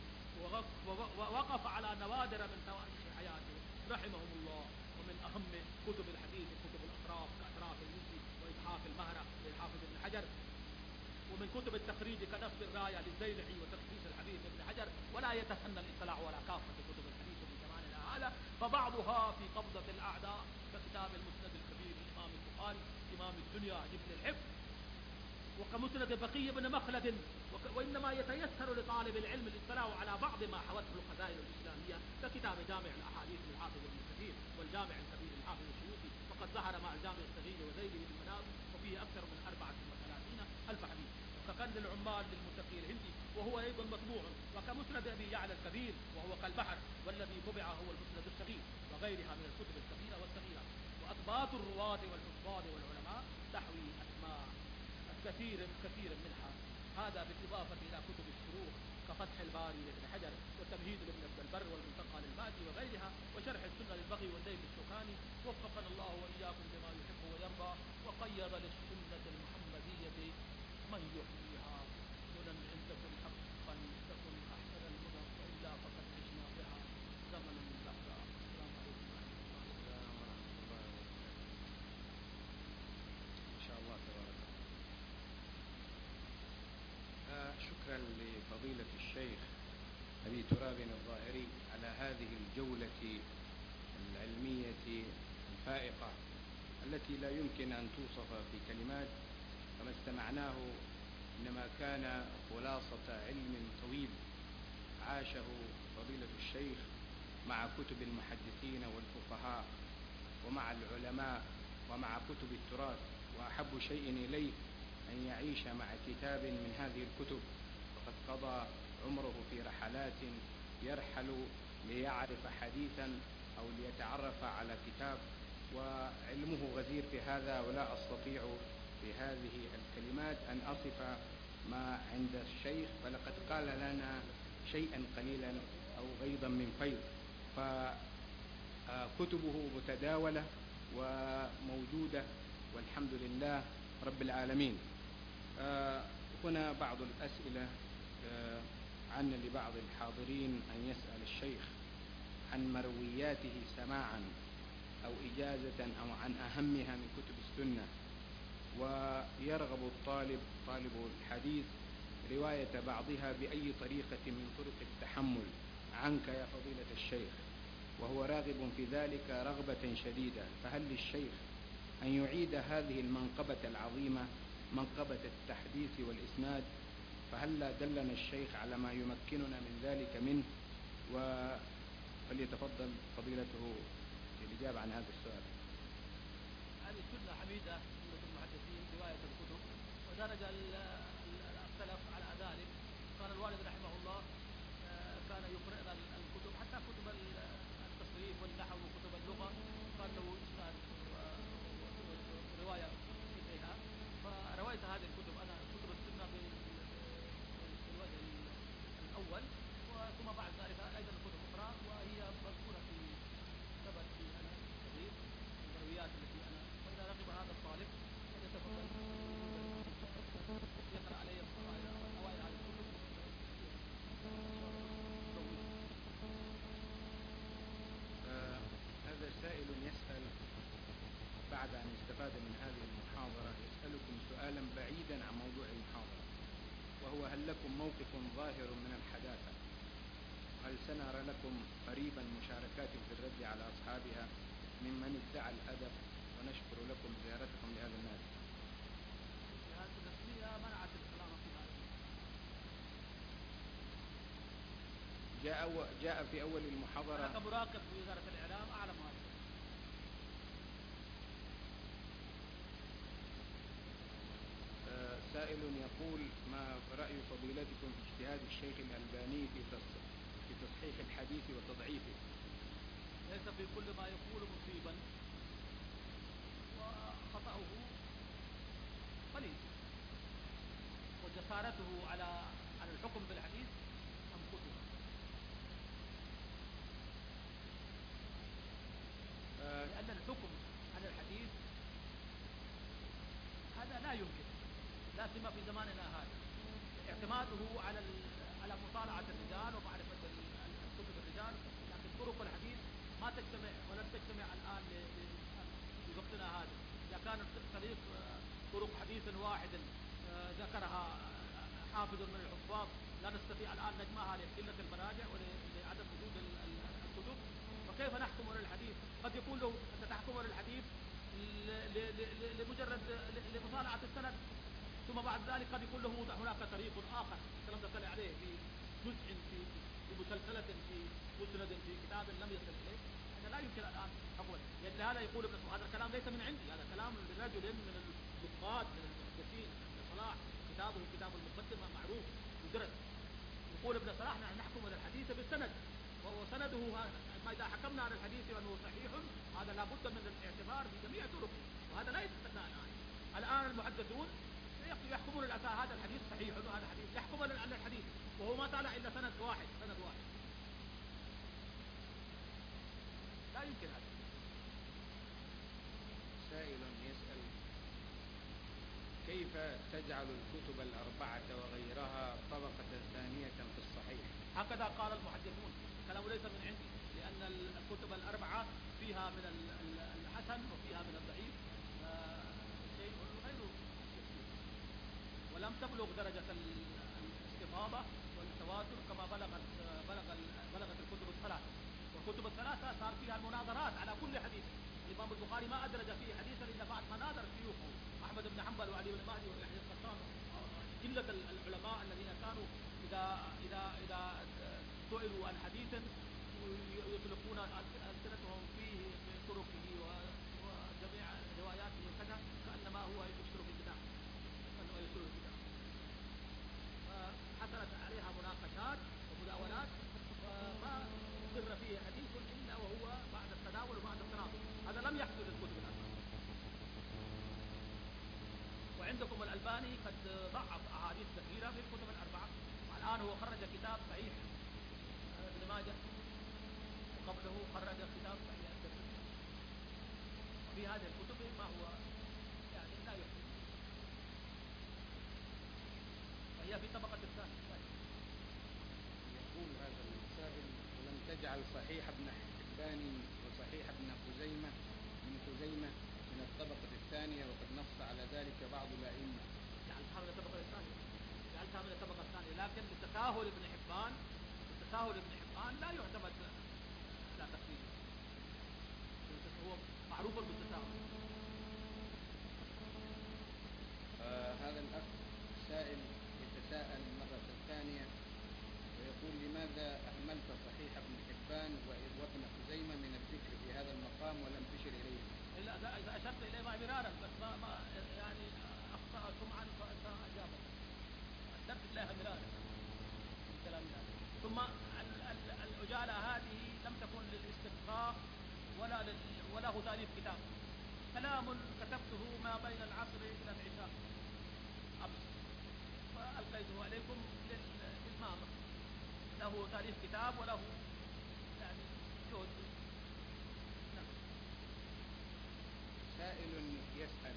ووقف على نوادر من تواريخ حياتهم رحمهم الله. ومن أهم كتب الحديث كتب الأطراف كأطراف المزي وإتحاف المهرة للحافظ ابن حجر، ومن كتب التخريج كنصب الراية للزيلعي وتخصيص الحديث ابن حجر. ولا يتسنى الاطلاع ولا كافة كتب الحديث من زماننا هذا، فبعضها في قبضة الأعداء ككتاب المسند الكبير للإمام البخاري إمام الدنيا ابن الحفظ، وكمسند بقي بن مخلد. وإنما يتيسر لطالب العلم الاطلاع على بعض ما حوته الخزائن الإسلامية ككتاب جامع الأحاديث للحافظ ابن كثير والجامع الكبير للحافظ السيوطي، وقد ظهر مع الجامع الصغير وزيده المناوي وفيه أكثر من 34,000 حديث، وككنز العمال للمتقي الهندي وهو أيضا مطبوع، وكمسند أبي يعلى الكبير وهو كالبحر والذي طبع هو المسند الصغير، وغيرها من الكتب الكبيرة والصغيرة. وأطباق الرواة والحفاظ والعلماء تحوي أسماء كثير منها، هذا بالإضافة إلى كتب الشروح كفتح الباري لابن حجر والتمهيد لابن عبد البر والمنتقى للباجي وغيرها، وشرح السنة للبغي والليل الشوكاني. وفقنا الله وإياكم لما يحب ويرضى، وقيض للسنة المحمدية من يحييها منن إن تكن حقا تكن أحسن المنى وإلا فقد عشنا بها زمنا من الأحرار. السلام عليكم ورحمة الله وبركاته. إن شاء الله تبارك الله. شكرا لفضيلة الشيخ أبي تراب الظاهري على هذه الجولة العلمية الفائقة التي لا يمكن أن توصف في كلمات، فما استمعناه إنما كان خلاصة علم طويل عاشه فضيلة الشيخ مع كتب المحدثين والفقهاء ومع العلماء ومع كتب التراث، وأحب شيء إليه أن يعيش مع كتاب من هذه الكتب، فقد قضى عمره في رحلات يرحل ليعرف حديثا أو ليتعرف على كتاب، وعلمه غزير في هذا ولا أستطيع في هذه الكلمات أن أصف ما عند الشيخ، فلقد قال لنا شيئا قليلا أو غيضا من فيض. فكتبه متداولة وموجودة والحمد لله رب العالمين. هنا بعض الأسئلة عن لبعض الحاضرين أن يسأل الشيخ عن مروياته سماعا أو إجازة أو عن أهمها من كتب السنة، ويرغب طالب الحديث رواية بعضها بأي طريقة من طرق التحمل عنك يا فضيلة الشيخ، وهو راغب في ذلك رغبة شديدة. فهل للشيخ أن يعيد هذه المنقبة العظيمة، منقبة التحديث والإسناد؟ فهل دلنا الشيخ على ما يمكننا من ذلك منه؟ فليتفضل فضيلته الإجابة عن هذا السؤال. هذه سنة حميدة سنة المحدثين رواية الكتب، ودرج السلف على ذلك. قال الوالد رحمه الله كان يقرأنا الكتب حتى كتب التصريف والنحو وكتب اللغة، قال له إسناد ورواية إليها. فرويت هذه الكتب أنا كتب السنة بالوجه الأول، ثم بعد ذلك أيضا كتب أخرى وهي مذكورة في ثبت في أنا صغير المرويات التي أنا. وإذا رغب هذا الطالب فليتفضل يقرأ علي أوائل هذه الكتب. هذا سائل يسأل بعد أن استفاد من هذه المحاضرة، يسألكم سؤالا بعيدا عن موضوع المحاضرة، وهو: هل لكم موقف ظاهر من الحداثة؟ هل سنرى لكم قريبا مشاركات في الرد على أصحابها ممن ادعى الأدب؟ ونشكر لكم زيارتكم لهذا الناس. هذه التسمية منعت الكلام في هذا. جاء في أول المحاضرة. أنا كمراقب في وزارة الإعلام أعلم هذا. سائل يقول: ما رأي فضيلتكم في اجتهاد الشيخ الألباني في تصحيح الحديث وتضعيفه؟ ليس في كل ما يقول مصيبا، وخطأه قليل، وجسارته على الحكم بالحديث أنقصها. لأن الحكم على الحديث هذا لا يمكن، لا سيما في زماننا هذا. اعتماده على مطالعة الرجال ومعرفة كتب الرجال، لكن طرق الحديث ما تجتمع ولن تجتمع الآن في وقتنا هذا. إذا كانت طريق طرق حديث واحد ذكرها حافظ من الحفاظ لا نستطيع الآن نجمعها لقلة المراجع ولعدم وجود الكتب، فكيف نحكم على الحديث؟ قد يقول له أنت تحكم على الحديث لمجرد لمطالعة السند، ثم بعد ذلك قد يكون له هناك طريق آخر الكلام ده عليه في جزء في مسلسلة في مسند في كتاب لم يصل إليه. هذا لا يمكن الآن حكم. يعني هذا يقول ابن هذا الكلام ليس من عندي، هذا كلام لرجل من النقاد من المحدثين ابن صلاح، كتابه كتاب المقدمة معروف ودرس. يقول ابن صلاح نحن نحكم على الحديث بالسند، وسنده ما إذا حكمنا على الحديث وأنه صحيح هذا لابد من الاعتبار بجميع طرقه، وهذا لا يستثنى الآن المحدثون يحكمون الأساء هذا الحديث صحيح وهذا الحديث يحكمون على الحديث وهو ما طالع إلا سند واحد. لا يمكن هذا. سائل يسأل: كيف تجعل الكتب الأربعة وغيرها طبقة ثانية في الصحيح؟ هكذا قال المحدثون، كلام ليس من عندي، لأن الكتب الأربعة فيها من الحسن وفيها من الضعيف شيء غير يسير، ولم تبلغ درجة الاستفاضة والتواتر كما بلغت الكتب الثلاثة. والكتب الثلاثة صار فيها المناظرات على كل حديث. الإمام البخاري ما أدرج فيه حديثا إلا بعد ما ناظر شيوخه أحمد بن حنبل وعلي بن مهدي ويحيى القطان، قلة العلماء الذين كانوا إذا سئلوا عن حديث يطلقون ألسنتهم فيه بطرقه وجميع رواياته وكذا كأنما هو يشترك الكتاب. حصلت عليها مناقشات ومداولات، وما سر فيه حديث إلا وهو بعد التداول وبعد التناظر. هذا لم يحدث الكتب الأربعة. الألباني قد ضعف أحاديث كثيرة في الكتب الأربعة، والآن هو خرج كتاب صحيح ابن ماجه، وقبله خرج كتاب صحيح الترمذي، وفي هذه الكتب ما هو يعني لا يحسن، فهي في طبقة الثانية. يقول هذا السائل: ولم تجعل صحيح ابن حبان وصحيح ابن خزيمة من الطبقة الثانية، وقد نص على ذلك بعض الأئمة. جعلتها من الطبقة الثانية، لكن لتساهل ابن حبان لا يعتمد لا تقديم، هو معروف بالتساهل. هذا الأخ السائل يتساءل مرة ثانية ويقول: لماذا أهملت صحيح ابن حبان وابن خزيمة من الذكر في هذا المقام ولم تشر إليه؟ إلا إذا أشرت إليه مرارا، بس ما يعني أخطأتم عنه فأجابت، أشرت إليها مرارا الكلام ده. ثم العجالة هذه لم تكن للاستبقاء ولا هو تأليف كتاب، كلام كتبته ما بين العصر إلى العشاء أمس، فألقيته عليكم للمامة، له تأليف كتاب وله يعني جهد. سائل يسأل: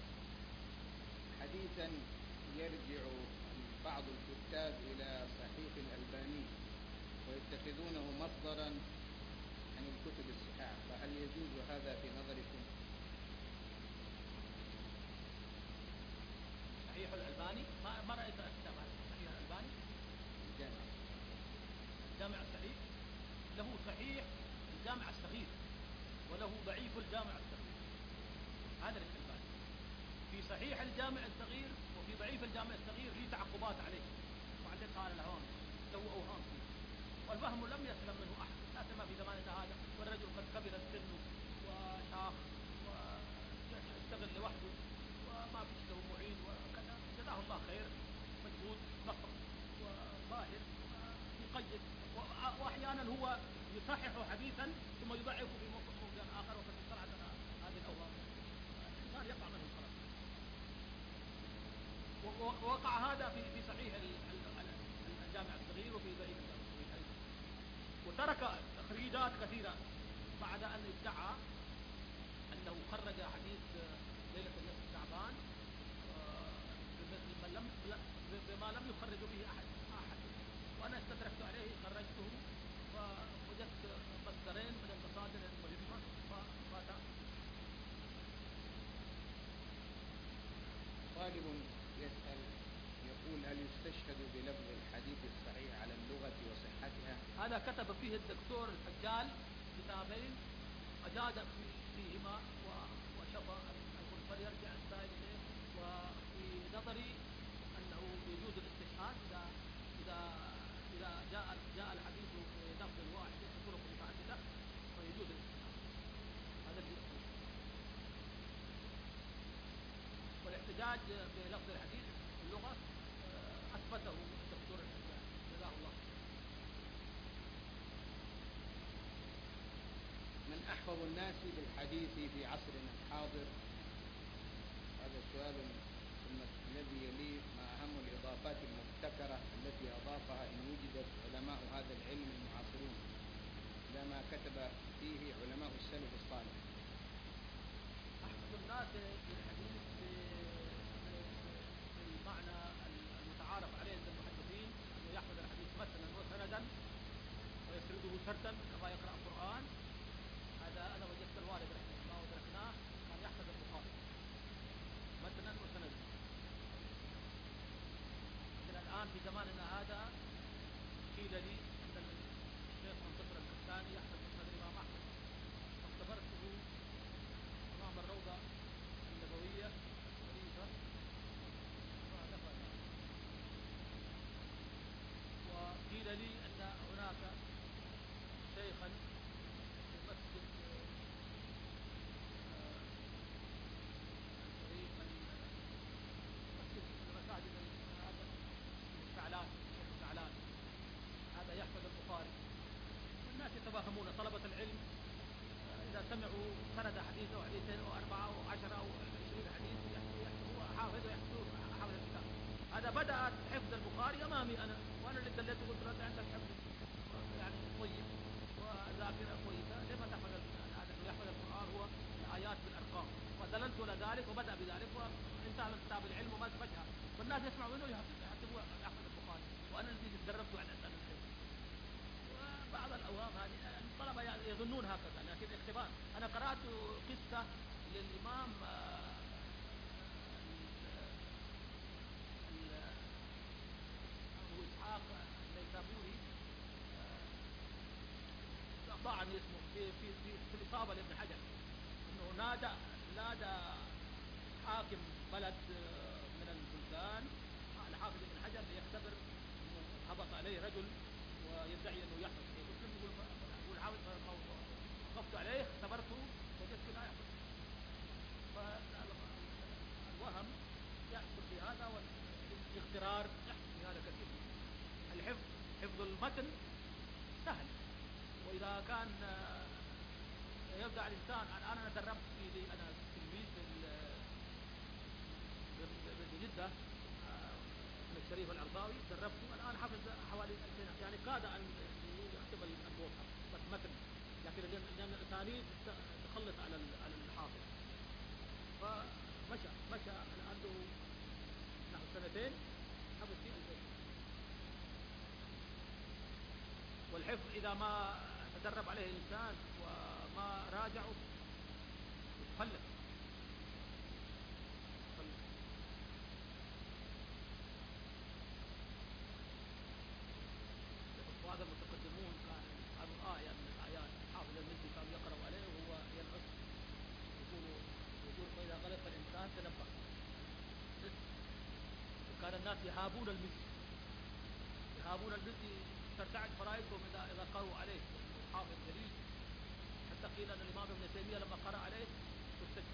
حديثا يرجع بعض الكتاب إلى صحيح الألباني ويتخذونه مصدرا عن الكتب الصحاح، فهل يجوز هذا في نظركم؟ صحيح الألباني ما رأيت الكتاب هذا صحيح الألباني الجامع الصحيح، له صحيح الجامع الصغير وله ضعيف الجامع الصغير، هذا الألباني في صحيح الجامع الصغير وفي ضعيف الجامع الصغير في تعقبات عليه، وعندك قال الهوام له أوهام فيه، والفهم لم يسلم منه أحد، لا سيما في زماننا هذا، والرجل قد كبر السن وشاخ ويشتغل لوحده وما فيش له معين وكذا، جزاه الله خير، مجهود ضخم وظاهر يقيد، واحيانا هو يصحح حديثا ثم يضعفه في موقع اخر، وقد اطلعت هذه الاوهام، الانسان يقع منه الخلل، ووقع هذا في صحيح الجامع الصغير وفي ضعيف الجامع الصغير ايضا، وترك تخريجات كثيره بعد ان ادعى انه خرج حديث ليله النصف شعبان بما لم يخرج به احد، وانا استدركت عليه خرجته ووجدت مصدرين من المصادر المهمه فتأخذ. طالب يسأل يقول: هل يستشهد بلفظ الحديث الصحيح على اللغة وصحتها؟ هذا كتب فيه الدكتور الحجال كتابين أجاد فيهما وشفى الكل، فليرجع السائل إليه. وفي نظري أنه يجوز الاستشهاد إذا جاء الحديث بلفظ واحد بطرق متعددة فيجوز الاستشهاد، هذا الذي أقول. والاحتجاج بلفظ الحديث في اللغة أثبته الدكتور الحجاج جزاه الله. من أحفظ الناس بالحديث في عصرنا الحاضر؟ هذا سؤال. ثم الذي يليه: ما أهم الإضافات المبتكرة التي أضافها إن وجدت علماء هذا العلم المعاصرون إلى ما كتب فيه علماء السلف الصالح؟ أحفظ الناس بالحديث بالمعنى المتعارف عليه عند المحدثين، أنه يحفظ الحديث متنا وسندا ويسرده سردا كما يقرأ القرآن. هذا أنا وجدت الوالد رحمه الله ودركناه كان يحفظ البخاري متنا وسندا. لكن الآن في زماننا هذا قيل لي أن الشيخ منتصر الكستاني يحفظ مسند الإمام أحمد، فاختبرته أمام الروضة النبوية الشريفة فنفى ذلك. وقيل لي أن هناك شيخا في مسجد المساجد الزعلان، الشيخ الزعلان هذا يحفظ البخاري، والناس يتفاهمون طلبة العلم إذا سمعوا سند حديث أو حديثين أو 4 أو 10 أو 20 حديث هو حافظ ويحفظ هذا بدأت حفظ البخاري أمامي أنا، وأنا اللي دليت وقلت له أنت عندك حفظ يعني طيب وذاكرة كويسة، لما تحفظ هذا أنه يحفظ القرآن هو الآيات بالأرقام، فدللت على ذلك وبدأ بذلك وانتهى من كتاب العلم وما فجأة، والناس يسمعوا منه يحسبوا يحفظ البخاري، وأنا الذي دربت على أسأل الحفظ. وبعض الأوهام هذه الطلبة يظنون هكذا، لكن اختبار. أنا قرأت قصة للإمام أبو إسحاق النيسابوري، ضاع عني اسمه، في الإصابة لابن حجر، أنه نادى حاكم بلد من البلدان الحافظ ابن حجر ليختبر أنه هبط عليه رجل ويدعي أنه يحفظ. مسلم يقول الحافظ وقفت عليه اختبرته وجدت لا يحفظ. فالوهم يحصل في هذا، والاغترار يحصل في هذا كثير. حفظ المتن سهل، وإذا كان يبدأ الإنسان. الآن أنا دربت أنا تلميذ بجدة من الشريف الأرضاوي، دربته الآن حفظ حوالي 2000، يعني كاد أن يكتب المصحف بس متن، لكن لأن الأسانيد تخلط على الحافظ. فمشى الآن له نحو 2 حفظ فيه 2000. والحفظ إذا ما تدرب عليه الإنسان وما راجعه يتفلت. وهذا المتقدمون كان هذه آية من الآيات، حافظ المزي كان يقرأ عليه وهو ينعس، يقول فإذا غلط الإنسان تنبه. وكان الناس يهابون المزي ترتعد فرائضهم إذا قرأوا عليه، حافظ جليل. حتى قيل أن الإمام ابن تيمية لما قرأ عليه استجد.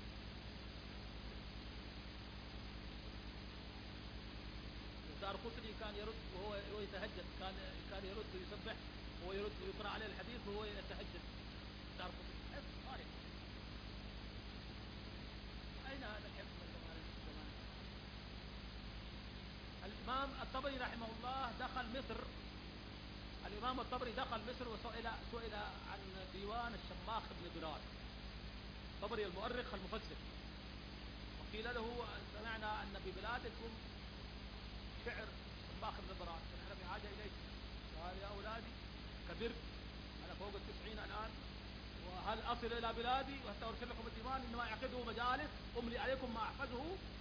دار قطني كان يرد وهو يتهجد، كان يرد ويسبح وهو يرد ويقرأ عليه الحديث وهو يتهجد. دار قطني حفظ خارق. أين هذا الحفظ من زمان؟ الإمام الطبري رحمه الله دخل مصر. الإمام الطبري دخل مصر وسئل عن ديوان الشماخ بن دينار، الطبري المؤرخ المفسر، وقيل له سمعنا أن ببلادكم شعر شماخ بن دينار، نحن بحاجة إليه. قال يا أولادي كبرت، أنا فوق 90 الآن، وهل أصل إلى بلادي وحتى أرسل لكم الديوان؟ إنما أعقده مجالس أملي عليكم ما أحفظه.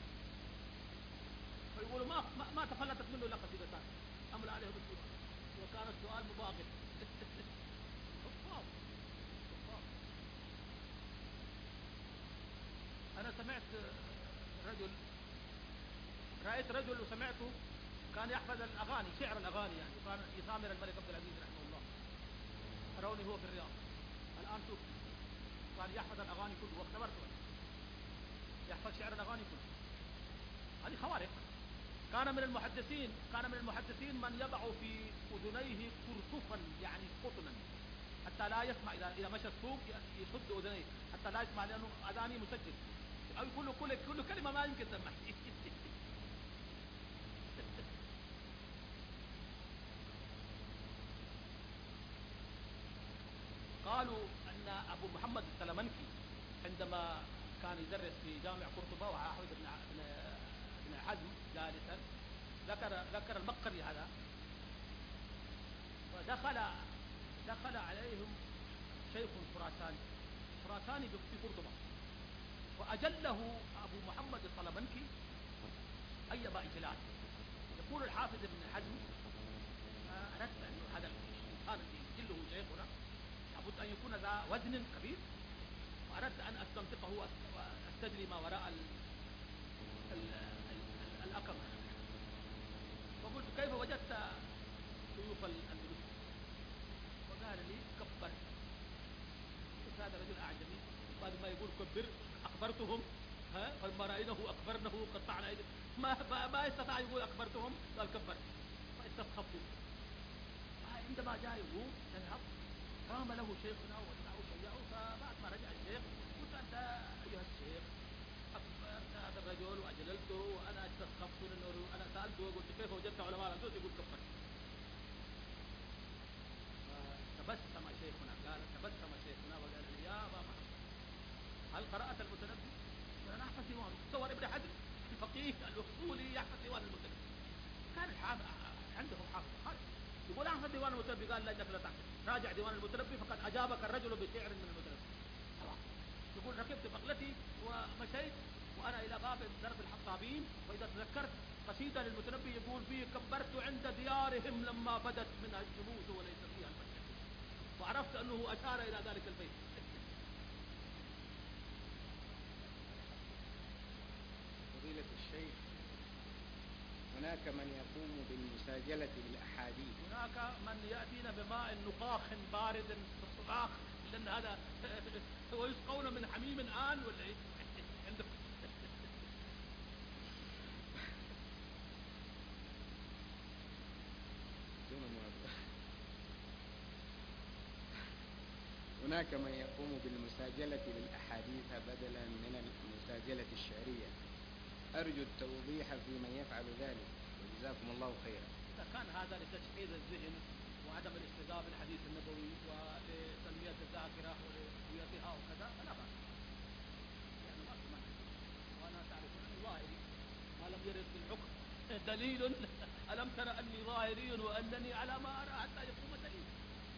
فيقولوا ما تفلتت منه إلا قصيدتان أملى عليه بالديوان، وكان السؤال مباغت. أنا رأيت رجل وسمعته كان يحفظ الأغاني، شعر الأغاني، يعني كان يسامر الملك عبد العزيز رحمه الله. أروني هو في الرياض الآن شوف، كان يحفظ الأغاني كله، واختبرته يحفظ شعر الأغاني كله. هذه خوارق. كان من المحدثين من يضع في أذنيه كرتفا، يعني قطنا، حتى لا يسمع. إذا مشى السوق يصد أذنيه حتى لا يسمع، لأنه أذاني مسجل، أو يقول كل كلمة ما يمكن تسمع. قالوا أن أبو محمد السلمنكي عندما كان يدرس في جامع قرطبة وحافظ ابن حزم جالسا، ذكر المقري هذا، فدخل عليهم شيخ خراساني في قرطبة، وأجله أبو محمد السلمنكي أيما إجلال. يقول الحافظ ابن حزم أردت أن هذا الإنسان الذي يجله شيخنا لابد أن يكون ذا وزن كبير، وأردت أن أستنطقه وأستجري ما وراء الأكمة. فقلت كيف وجدت شيوخ الأندلس؟ وقال لي كبر. قلت هذا رجل أعجمي، بعد ما يقول كبر أخبرتهم، فلما رأينه أكبرنه قطعنا أيديه، ما استطاع يقول أكبرتهم، قال كبر، فاستسخفوا. عندما جاء يقوم يذهب قام له شيخنا ودعاه شيئه. فبعد ما رجع الشيخ قلت أنت أيها الشيخ أكبرت هذا الرجل وأجللته وأنا استسقفت لأنه أنا سألته وقلت كيف وجدت علماء الأندلس يقول كفر. تبسم شيخنا، قال تبسم شيخنا وقال لي يا أبا محمد هل قرأت المتنبي؟ قال أنا أحفظ ديوانه. تصور ابن حجر الفقيه الأصولي يحفظ ديوان المتنبي. كان الحافظ عندهم حافظ خالد يقول أحفظ ديوان المتنبي. قال لا إنك لا تعرف، راجع ديوان المتنبي فقد أجابك الرجل بشعر من المتنبي. يقول ركبت بغلتي ومشيت وأنا إلى باب درب الحطابين، وإذا تذكرت قصيدة للمتنبي يقول فيه كبرت عند ديارهم لما بدت منها الشموس وليس فيها البشر، وعرفت أنه أشار إلى ذلك البيت. فضيلة الشيخ، هناك من يقوم بالمساجلة للأحاديث. هناك من يأتينا بماء نقاخ بارد صراخ، لأن هذا ويسقون من حميم آن ولا إيه؟ عندك هناك من يقوم بالمساجلة للأحاديث بدلا من المساجلة الشعرية. أرجو التوضيح في من يفعل ذلك، وجزاكم الله خيرا. إذا كان هذا لتشحيذ الذهن وعدم الاستهزاء بالحديث النبوي ولتنمية الذاكرة ولتقويتها وكذا فلا بأس، يعني ما في مانع. وأنا تعرفون أني ظاهري ما لم يرد في الحكم دليل ألم تر أني ظاهري وأنني على ما أرى حتى يقوم دليل.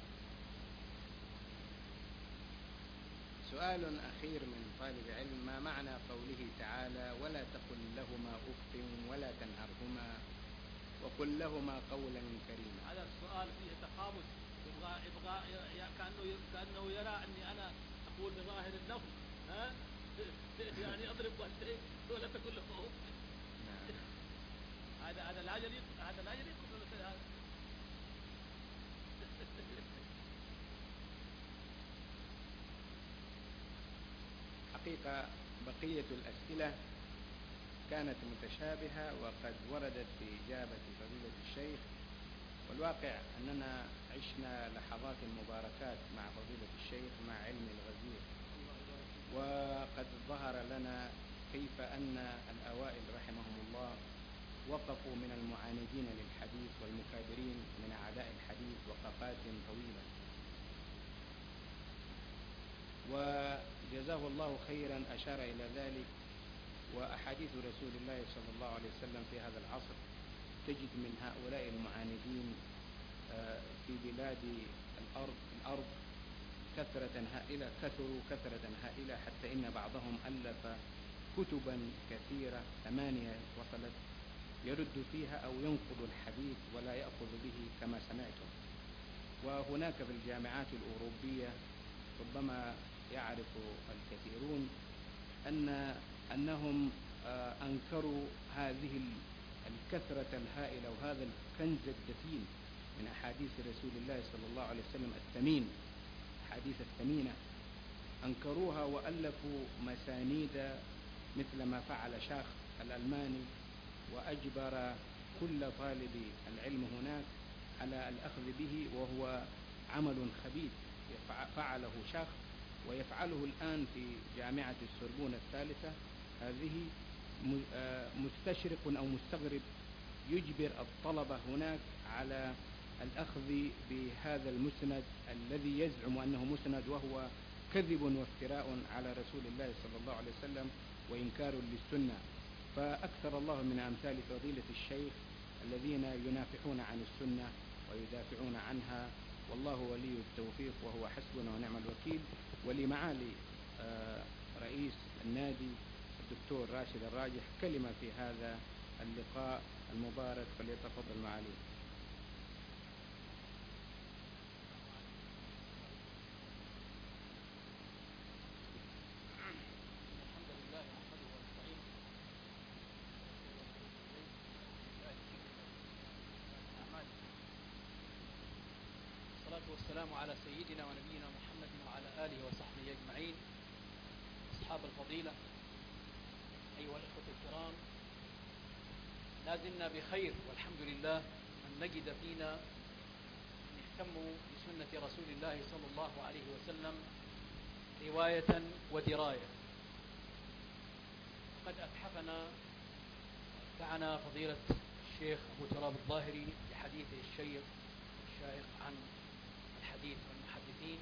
سؤال أخير من طالب علم: ما معنى قوله تعالى ولا تقل لهما أف ولا تنهرهما وقل لهما قولا كريما؟ هذا السؤال فيه تقامص، يبغى كأنه يرى أني أنا أقول بظاهر اللفظ ها يعني أضرب والديك ولا تقل لهما أف. هذا لا يليق، هذا لا يليق بمثل هذا. حقيقة بقية الأسئلة كانت متشابهة وقد وردت في إجابة فضيلة الشيخ، والواقع أننا عشنا لحظات مباركات مع فضيلة الشيخ مع علم الغزير، وقد ظهر لنا كيف أن الأوائل رحمهم الله وقفوا من المعاندين للحديث والمكابرين من أعداء الحديث وقفات طويلة، وجزاه الله خيرا أشار إلى ذلك. وأحاديث رسول الله صلى الله عليه وسلم في هذا العصر تجد من هؤلاء المعاندين في بلاد الأرض كثرة هائلة، كثروا كثرة هائلة، حتى إن بعضهم ألف كتبا كثيرة 8 وصلت يرد فيها أو ينقض الحديث ولا يأخذ به كما سمعتم. وهناك في الجامعات الأوروبية ربما يعرف الكثيرون أنهم أنكروا هذه الكثرة الهائلة وهذا الكنز الدفين من أحاديث رسول الله صلى الله عليه وسلم الثمين، أحاديث الثمينة، أنكروها وألفوا مسانيد مثل ما فعل شاخ الألماني، وأجبر كل طالب العلم هناك على الأخذ به، وهو عمل خبيث فعله شاخ ويفعله الآن في جامعة السوربون الثالثة. هذه مستشرق أو مستغرب يجبر الطلبة هناك على الأخذ بهذا المسند الذي يزعم أنه مسند، وهو كذب وافتراء على رسول الله صلى الله عليه وسلم وإنكار للسنة. فأكثر الله من أمثال فضيلة الشيخ الذين ينافحون عن السنة ويدافعون عنها، والله ولي التوفيق وهو حسبنا ونعم الوكيل. ولمعالي رئيس النادي الدكتور راشد الراجح كلمة في هذا اللقاء المبارك، فليتفضل معالي. والسلام على سيدنا ونبينا محمد وعلى آله وصحبه أجمعين. أصحاب الفضيلة، أيها الإخوة الكرام، لا زلنا بخير والحمد لله أن نجد فينا من اهتموا بسنة رسول الله صلى الله عليه وسلم رواية ودراية. وقد أتحفنا دعنا فضيلة الشيخ أبو تراب الظاهري بحديثه الشيق الشائق عن الحديث والمحدثين،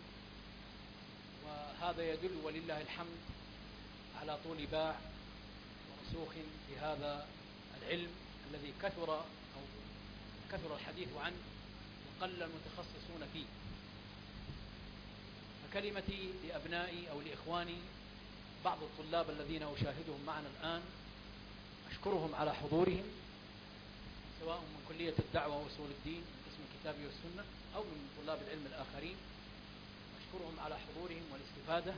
وهذا يدل ولله الحمد على طول باع ورسوخ في هذا العلم الذي كثر الحديث عنه وقل المتخصصون فيه. فكلمتي لأبنائي أو لإخواني بعض الطلاب الذين أشاهدهم معنا الآن، أشكرهم على حضورهم سواء من كلية الدعوة وأصول الدين قسم الكتاب والسنة أو من طلاب العلم الآخرين، أشكرهم على حضورهم والاستفادة،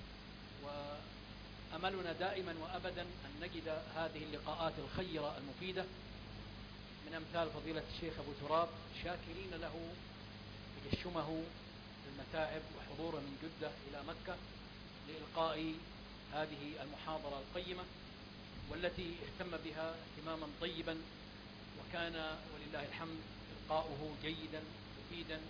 وأملنا دائما وأبدا أن نجد هذه اللقاءات الخيرة المفيدة من أمثال فضيلة الشيخ أبو تراب، شاكرين له تجشمه في المتاعب وحضوره من جدة إلى مكة لإلقاء هذه المحاضرة القيمة، والتي اهتم بها اهتماما طيبا، وكان ولله الحمد إلقاؤه جيدا مفيدا،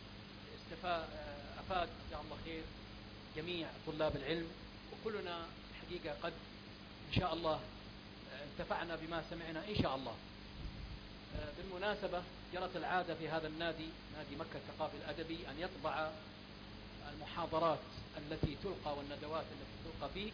أفاد جزاه الله خير جميع طلاب العلم، وكلنا حقيقة قد إن شاء الله انتفعنا بما سمعنا إن شاء الله. بالمناسبة جرت العادة في هذا النادي، نادي مكة الثقافي الأدبي، أن يطبع المحاضرات التي تلقى والندوات التي تلقى فيه.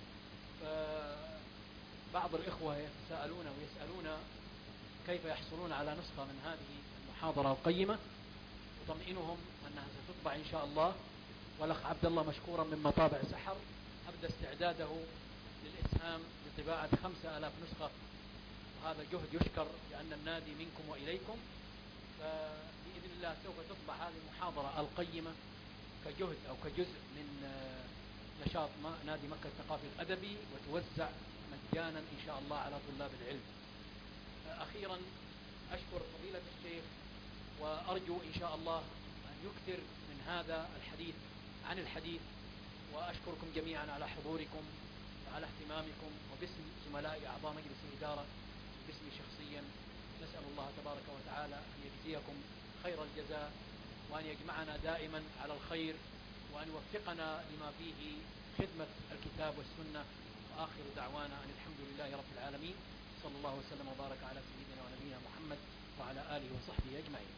بعض الإخوة يتساءلون ويسألون كيف يحصلون على نسخة من هذه المحاضرة القيمة، وطمئنهم أنها ستطبع إن شاء الله. والأخ عبد الله مشكورا من مطابع سحر أبدأ استعداده للإسهام بطباعة 5000 نسخة، وهذا جهد يشكر لأن النادي منكم وإليكم. فبإذن الله سوف تطبع هذه المحاضرة القيمة كجهد أو كجزء من نشاط نادي مكة الثقافي الأدبي، وتوزع مجانا إن شاء الله على طلاب العلم. أخيرا أشكر فضيلة الشيخ، وأرجو إن شاء الله أن يكثر من هذا الحديث عن الحديث، وأشكركم جميعا على حضوركم وعلى اهتمامكم، وباسم زملائي أعضاء مجلس الإدارة باسمي شخصيا نسأل الله تبارك وتعالى أن يجزيكم خير الجزاء، وأن يجمعنا دائما على الخير، وأن يوفقنا لما فيه خدمة الكتاب والسنة. وآخر دعوانا أن الحمد لله رب العالمين، صلى الله وسلم وبارك على سيدنا ونبينا محمد وعلى آله وصحبه أجمعين.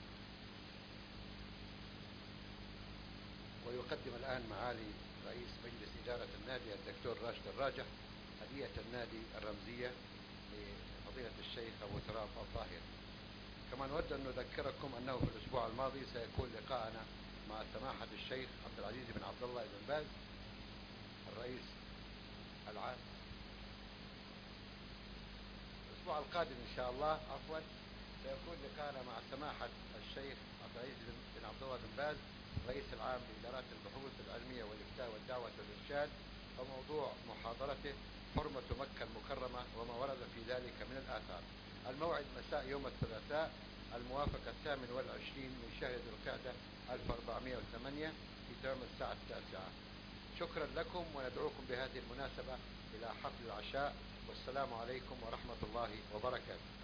ويقدم الآن معالي رئيس مجلس إدارة النادي الدكتور راشد الراجح هدية النادي الرمزية لفضيلة الشيخ أبو تراب الظاهري. كما نود أن نذكركم أنه في الأسبوع الماضي سيكون لقاءنا مع سماحة الشيخ عبد العزيز بن عبد الله بن باز الرئيس العام. الأسبوع القادم إن شاء الله سيكون لقاءنا مع سماحة الشيخ عبد العزيز بن عبد الله بن باز رئيس العام لإدارات البحوث العلمية والإفتاء والدعوة والإرشاد، وموضوع محاضرته حرمة مكة المكرمة وما ورد في ذلك من الآثار. الموعد مساء يوم الثلاثاء الموافق 28 من شهر ذي القعدة 1408 في تمام الساعة 9. شكرا لكم، وندعوكم بهذه المناسبة إلى حفل العشاء، والسلام عليكم ورحمة الله وبركاته.